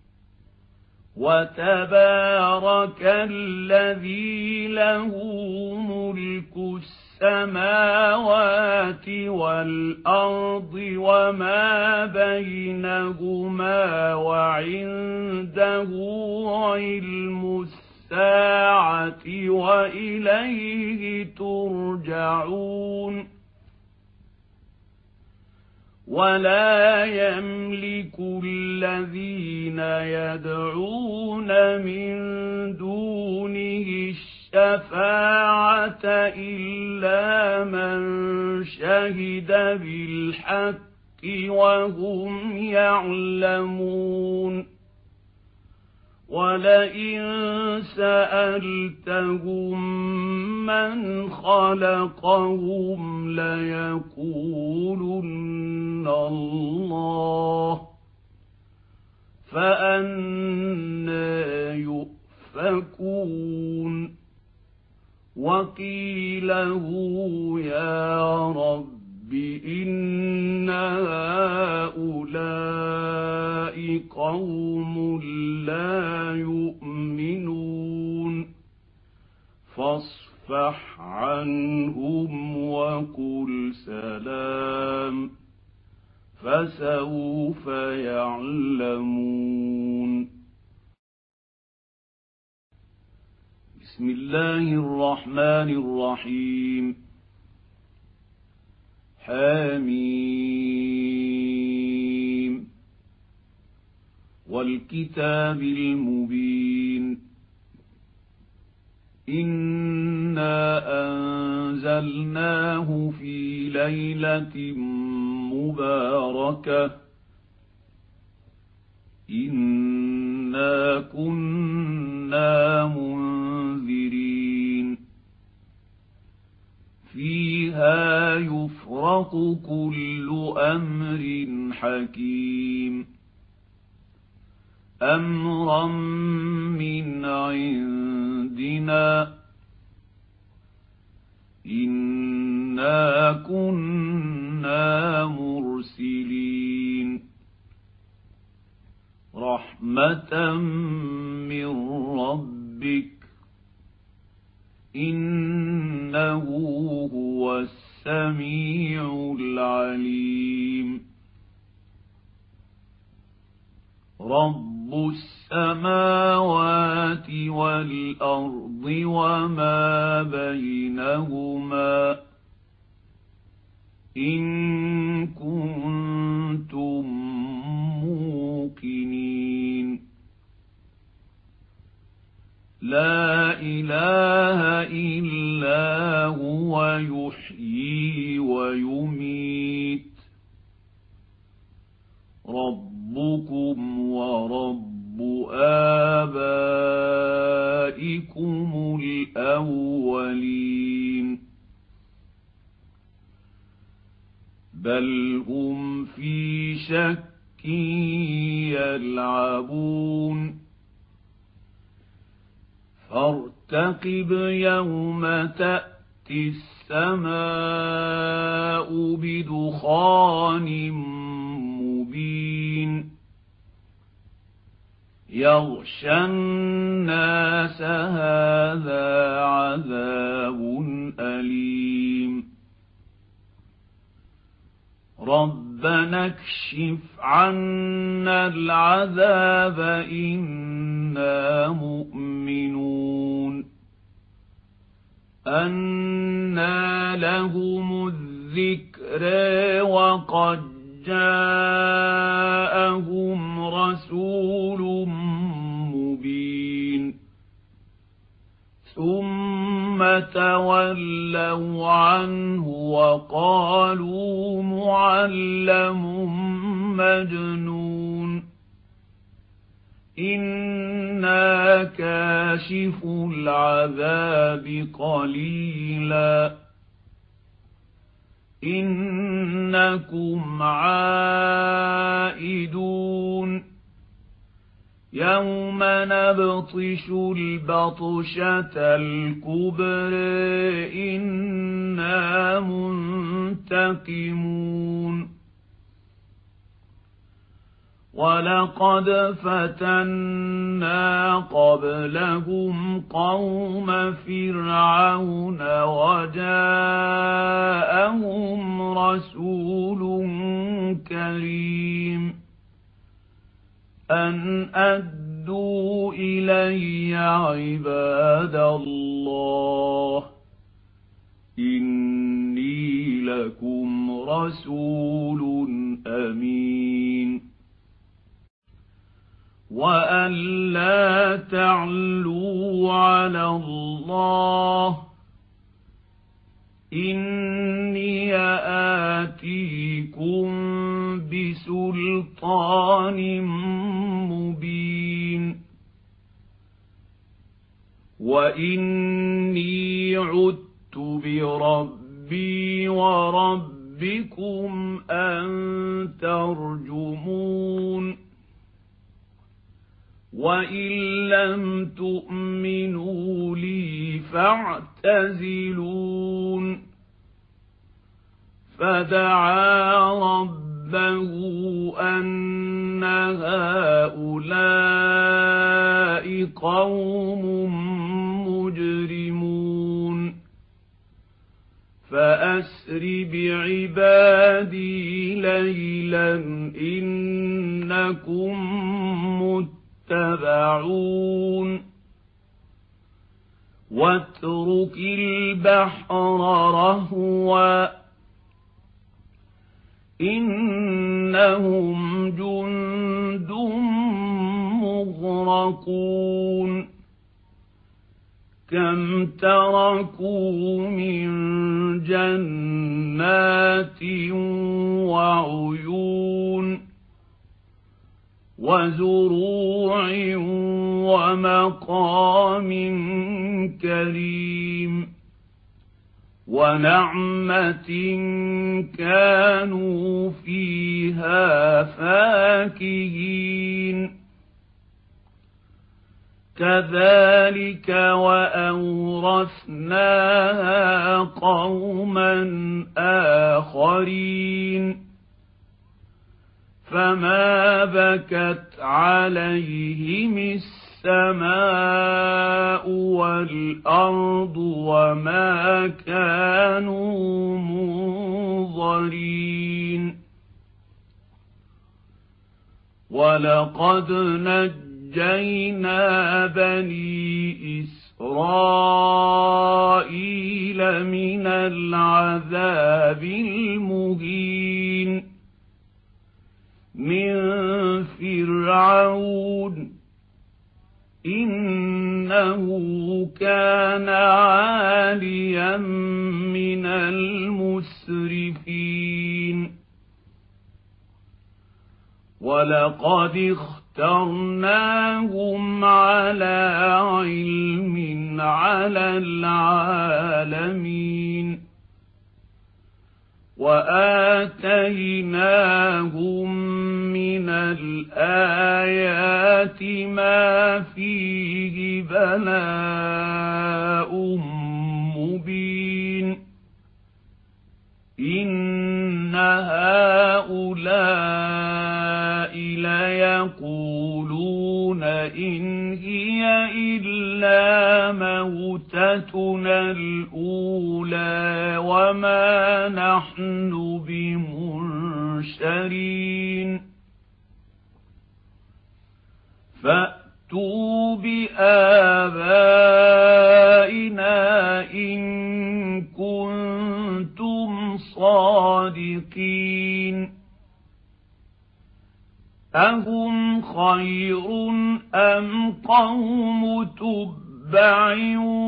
وتبارك الذي له ملك السماوات والأرض وما بينهما وعنده علم الساعة وإليه ترجعون ولا يملك الذين يدعون من دونه الشفاعة إلا من شهد بالحق وهم يعلمون ولئن سألتهم من خلقهم ليقولن الله فأنى يؤفكون وقيله يا رب إن هؤلاء قوم لا يؤمنون فاصفح عنهم وقل سلام فسوف يعلمون بسم الله الرحمن الرحيم حميم والكتاب المبين إنا أنزلناه في ليلة مباركة إنا كنا منذرين فيها يفرق كل أمر حكيم أمرا من عندنا إنا كنا مرسلين رحمة من ربك إنه هو السميع العليم رب السماوات والأرض وما بينهما إن كنتم موقنين لا إله إلا هو يحيي ويميت ربكم ورب آبائكم الأولين بل هم في شك يلعبون فارتقب يوم تأتي السماء بدخان مبين يغشى الناس هذا عذاب أليم ربنا اكشف عنا العذاب إنا مؤمنون أنى لهم الذكر وقد جاءهم رسول مبين ثم تولوا عنه وقالوا معلم مجنون إنا كاشف العذاب قليلا إنكم عائدون يوم نبطش البطشة الكبرى إنا منتقمون ولقد فتنا قبلهم قوم فرعون وجاءهم رسول كريم أن أدوا إلي عباد الله إني لكم رسول أمين وأن لا تعلوا على الله إني آتيكم بسلطان مبين وإني عدت بربي وربكم أن ترجمون وإن لم تؤمنوا لي فاعتزلون فدعا ربه أن هؤلاء قوم مجرمون فأسر بعبادي ليلا إنكم متبعون واترك البحر رهوا إنهم جند مغرقون كم تركوا من جنات وعيون وزروع ومقام كريم ونعمة كانوا فيها فاكهين كذلك وأورثناها قوما آخرين فما بكت عليهم السماء والأرض وما كانوا منظرين ولقد نجينا بني إسرائيل من العذاب المهين من فرعون إنه كان عاليا من المسرفين ولقد اخترناهم على علم على العالمين وآتيناهم من الآيات ما فيه بلاء مبين إن هؤلاء ليقولون إن هي إلا موتتنا الأولى وما نحن بمنشرين فأتوا بآبائنا إن كنتم صادقين أهم خير أم قوم تبع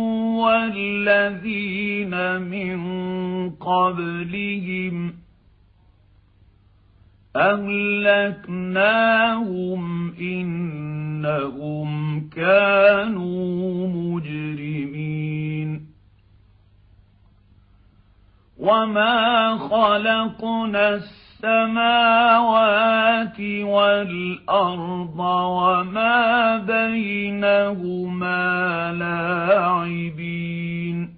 والذين من قبلهم أهلكناهم إنهم كانوا مجرمين وما خلقنا السماوات والأرض وما بينهما لاعبين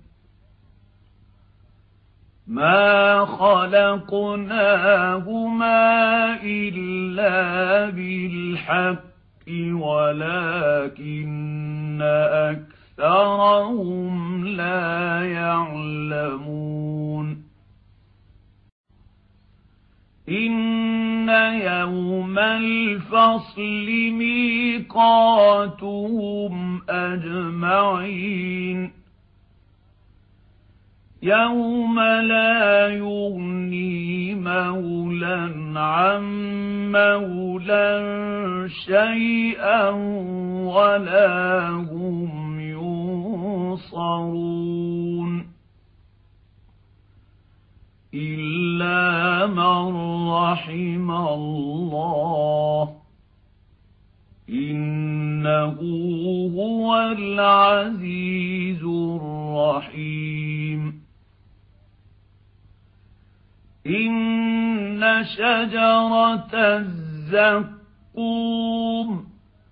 ما خلقناهما إلا بالحق ولكن أكثرهم لا يعلمون إن يوم الفصل ميقاتهم أجمعين يوم لا يغني مولى عن مولى شيئا ولا هم ينصرون إلا من رحم الله إنه هو العزيز الرحيم إن شجرة الزقوم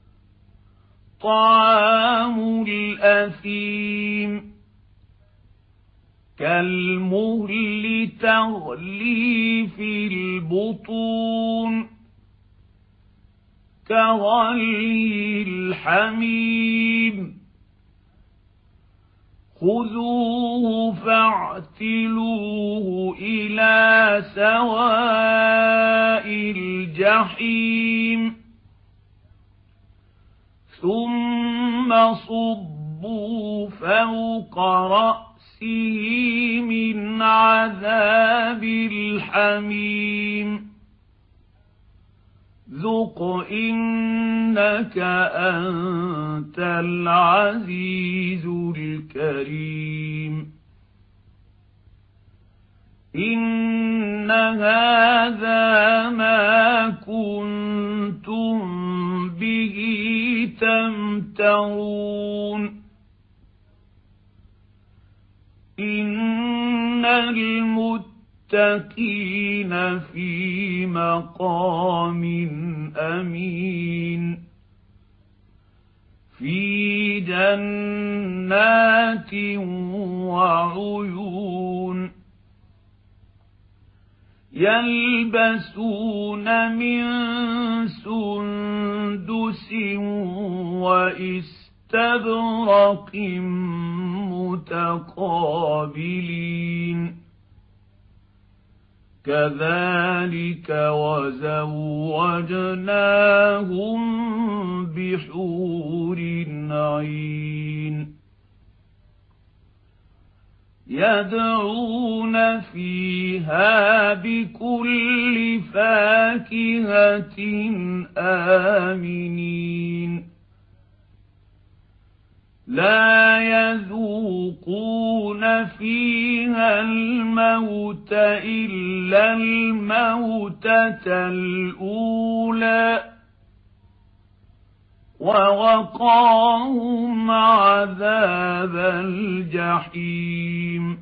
طعام الأثيم كالمهل تغلي في البطون كغلي الحميم خذوه فاعتلوه إلى سواء الجحيم ثم صبوا فوق رأسه من عذاب الحميم ذق إنك أنت العزيز الكريم إن هذا ما كنتم به تمترون إن المتقين في مقام أمين في جنات وعيون يلبسون من سندس واستبرق متقابلين كذلك وزوجناهم بحور عين يدعون فيها بكل فاكهة آمنين لا يذوقون فيها الموت إلا الموتة الأولى ووقاهم عذاب الجحيم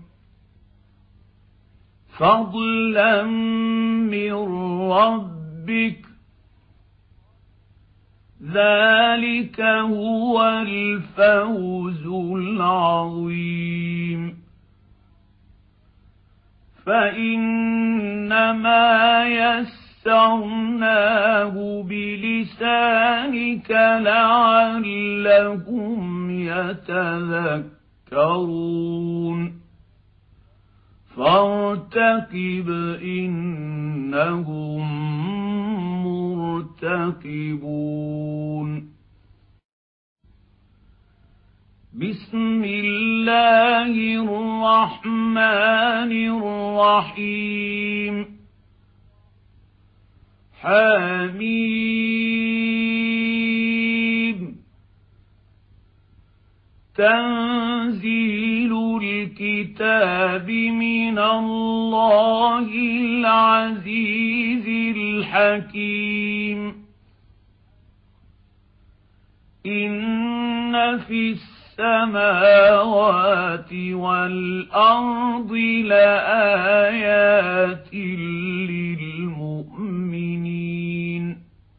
فضلا من ربك ذلك هو الفوز العظيم فإنما يسرناه بلسانك لعلهم يتذكرون فارتقب إنهم مرتقبون بسم الله الرحمن الرحيم حميم تنزيل الكتاب من الله العزيز الحكيم إن في السماوات والأرض لآيات للمؤمنين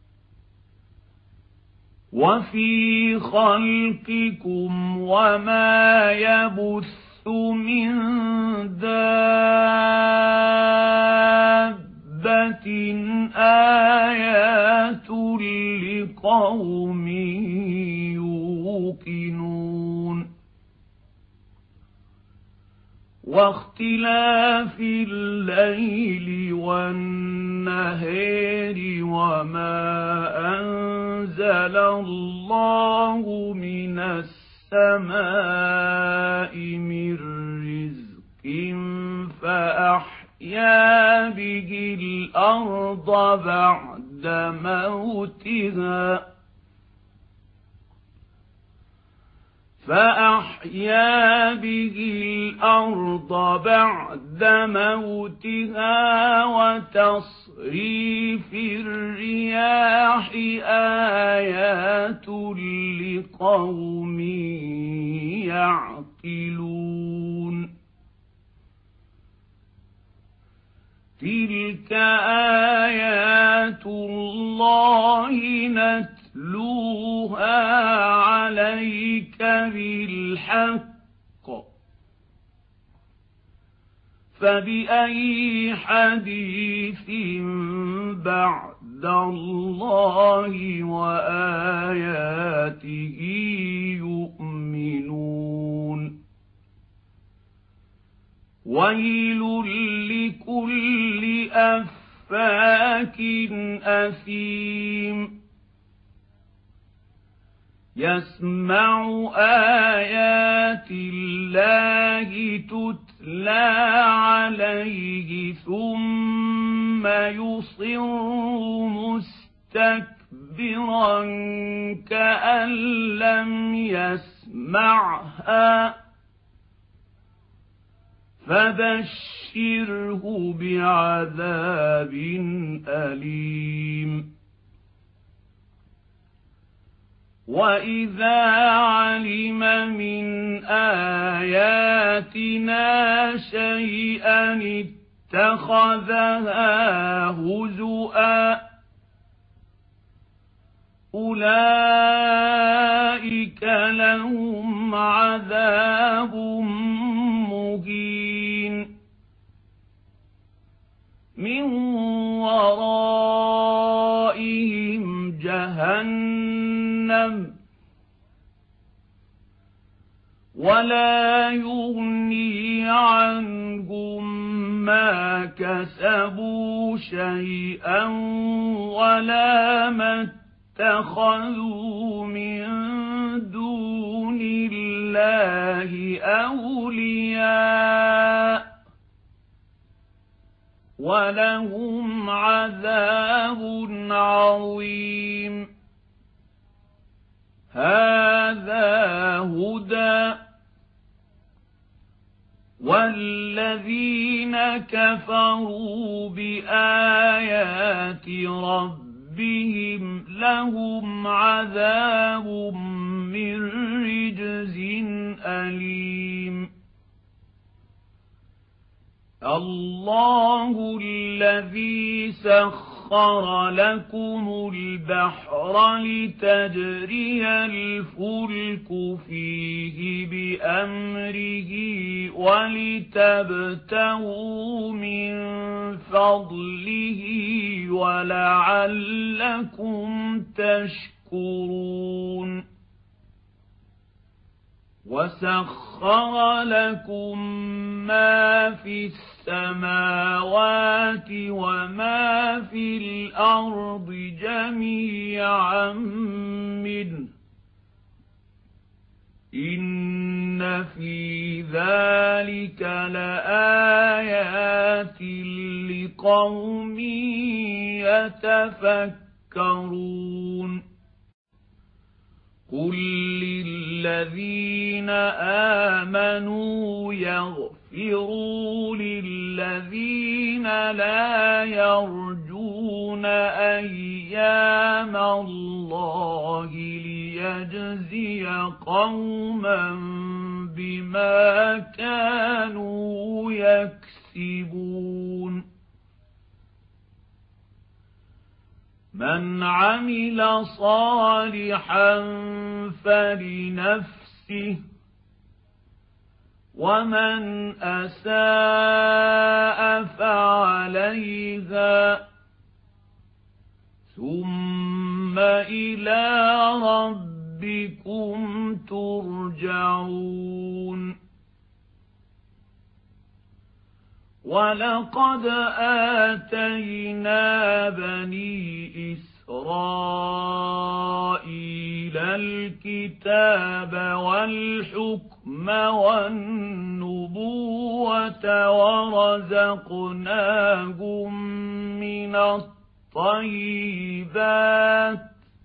وفي خلقكم وما يبث من دابة آيات لقوم يوقنون واختلاف الليل والنهار وما أنزل الله من السماء من رزق فأحيا به الأرض بعد موتها فأحيا به الأرض بعد موتها وتصريف الرياح آيات لقوم يعقلون تلك آيات الله نتلوها عليك بالحق فبأي حديث بعد الله وآياته يؤمنون ويل لكل أفاك أثيم يسمع آيات الله تتلى عليه ثم يصر مستكبرا كأن لم يسمعها فبشره بعذاب أليم وإذا علم من آياتنا شيئا اتخذها هزؤا أولئك لهم عذاب مهين من ورائهم جهنم ولا يغني عنهم ما كسبوا شيئا ولا ما اتخذوا من دون الله أولياء ولهم عذاب عظيم هذا هدى والذين كفروا بآيات ربهم لهم عذاب من رجز أليم الله الذي سخر لكم البحر لتجري الفلك فيه بأمره ولتبتغوا من فضله ولعلكم تشكرون وسخر لكم ما في السماوات وما في الأرض جميعا منه إن في ذلك لآيات لقوم يتفكرون قل للذين آمنوا يغفروا للذين لا يرجون أيام الله ليجزي قوما بما كانوا يكسبون من عمل صالحا فلنفسه ومن أساء فعليها ثم إلى ربكم ترجعون ولقد آتينا بني إسرائيل الكتاب والحكم والنبوة ورزقناهم من الطيبات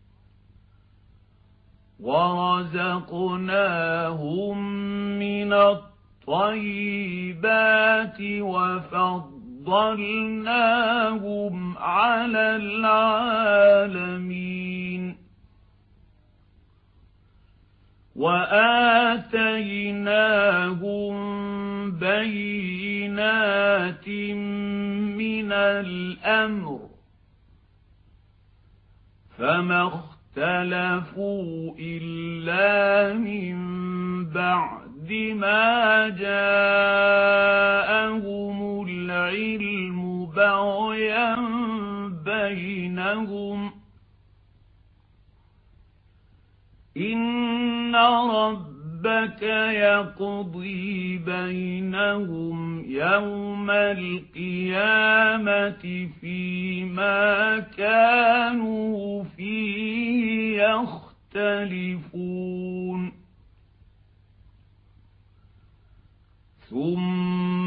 ورزقناهم من الطيبات الطيبات وفضلناهم على العالمين وآتيناهم بينات من الأمر فما اختلفوا إلا من بعد ما جاءهم العلم بغيا بينهم إن ربك يقضي بينهم يوم القيامة فيما كانوا فيه يختلفون ثم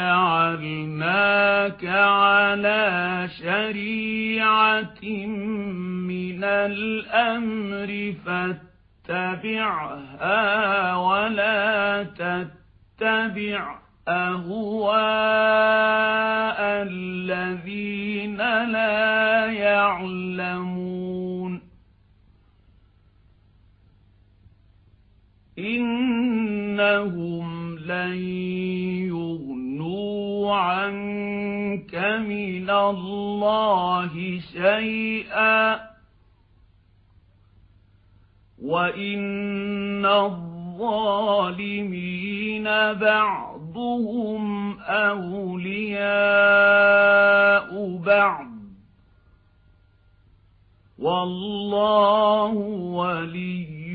جعلناك على شريعة من الأمر فاتبعها ولا تتبع أهواء الذين لا يعلمون إنهم لن يغنوا عنك من الله شيئا وإن الظالمين بعضهم أولياء بعض والله ولي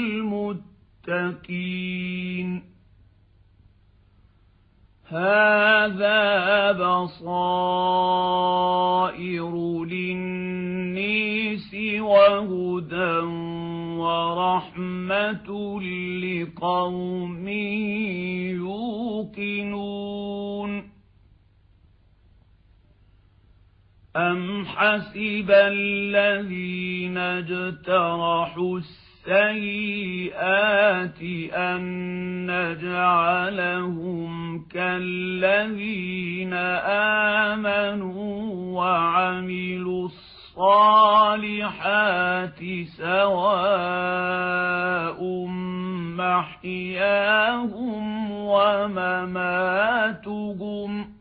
المتقين هذا بصائر للناس وهدى ورحمة لقوم يوقنون أم حسب الذين اجترحوا السيئات أن نجعلهم كالذين آمنوا وعملوا الصالحات سواء محياهم ومماتهم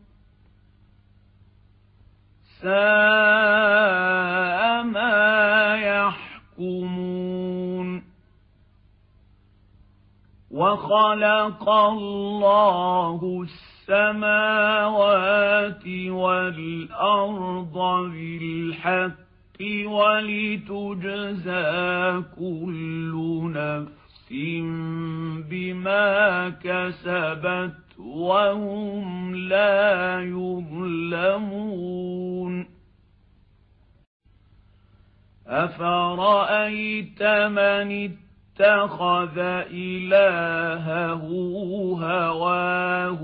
ساء ما يحكمون وخلق الله السماوات والأرض بالحق ولتجزى كل نفس بما كسبت وهم لا يظلمون أفرأيت من اتخذ إلهه هواه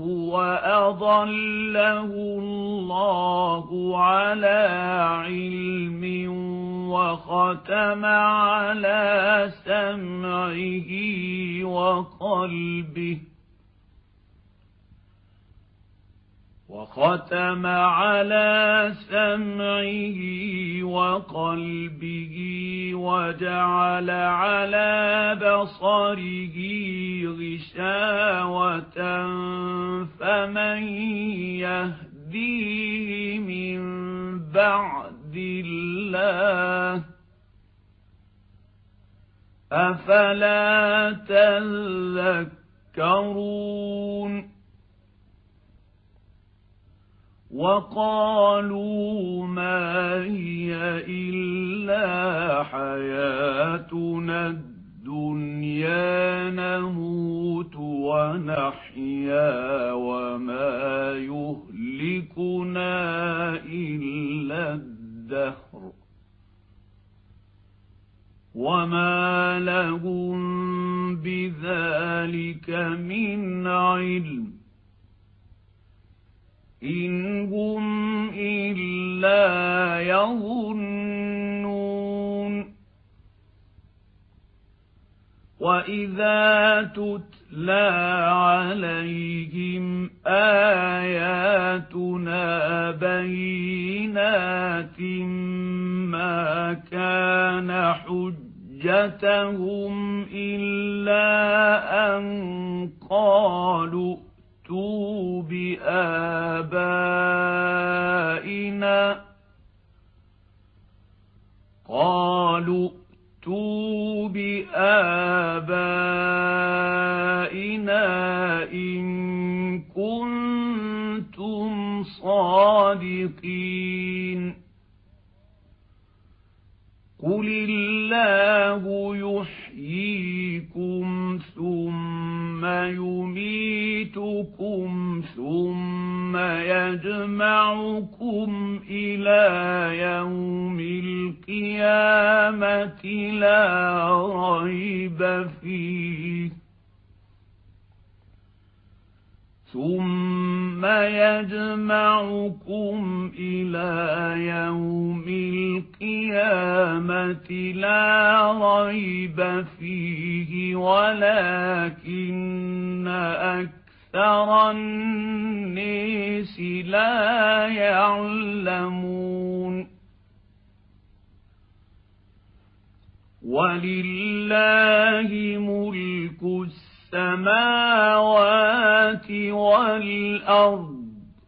وأضله الله على علم وختم على سمعه وقلبه وختم على سمعه وقلبه وجعل على بصره غشاوة فمن يهديه من بعد الله أفلا تذكرون وقالوا ما هي إلا حياتنا الدنيا نموت ونحيا وما يهلكنا إلا الدهر وما لهم بذلك من علم إن هم إلا يظنون وإذا تتلى عليهم آياتنا بينات ما كان حجتهم إلا أن قالوا ائتوا بآبائنا قالوا ائتوا بآبائنا إن كنتم صادقين قل الله يحييكم ثم يميتكم ثم يجمعكم إلى يوم القيامة لا ريب فيه ثم يجمعكم إلى يوم القيامة لا ريب فيه ولكن أكثر الناس لا يعلمون ولله ملك السماوات والأرض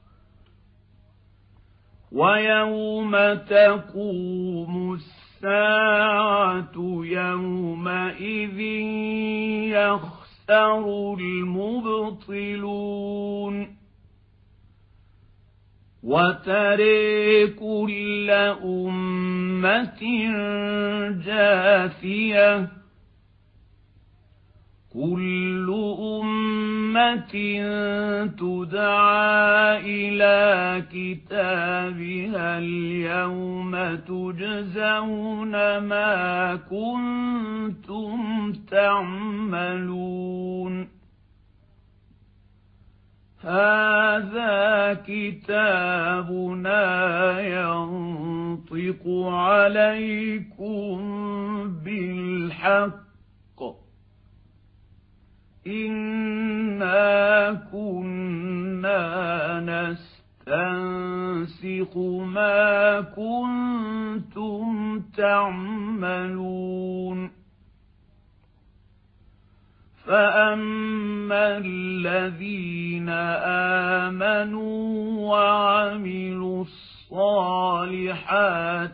ويوم تقوم الساعة يومئذ يخسر المبطلون وترى كل أمة جاثية كل أمة تدعى إلى كتابها اليوم تجزون ما كنتم تعملون هذا كتابنا ينطق عليكم بالحق إنا كنا نستنسخ ما كنتم تعملون فأما الذين آمنوا وعملوا الصالحات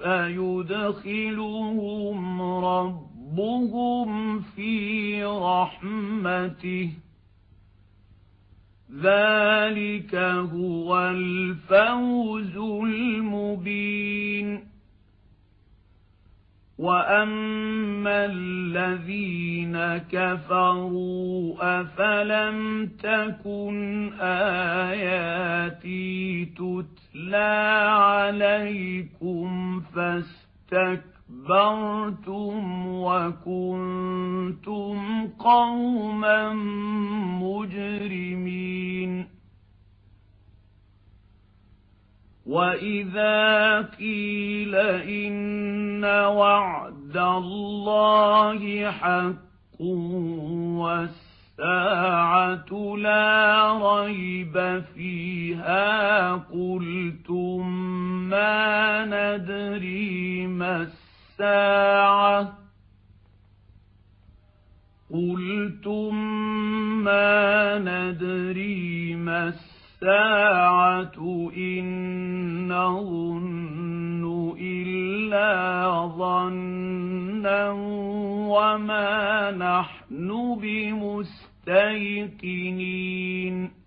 فيدخلهم ربهم ربهم في رحمته ذلك هو الفوز المبين وأما الذين كفروا أفلم تكن آياتي تتلى عليكم فاستكبروا اسْتَكْبَرْتُمْ وَكُنتُمْ قَوْمًا مُجْرِمِينَ وَإِذَا قِيلَ إِنَّ وَعْدَ اللَّهِ حَقٌّ وَالسَّاعَةُ لَا رَيْبَ فِيهَا قُلْتُم مَّا نَدْرِي مَا السَّاعَةُ قُلْتُم مَّا نَدْرِي مَا السَّاعَةُ إِن نَّظُنُّ إِلَّا ظَنًّا وَمَا نَحْنُ بِمُسْتَيْقِنِينَ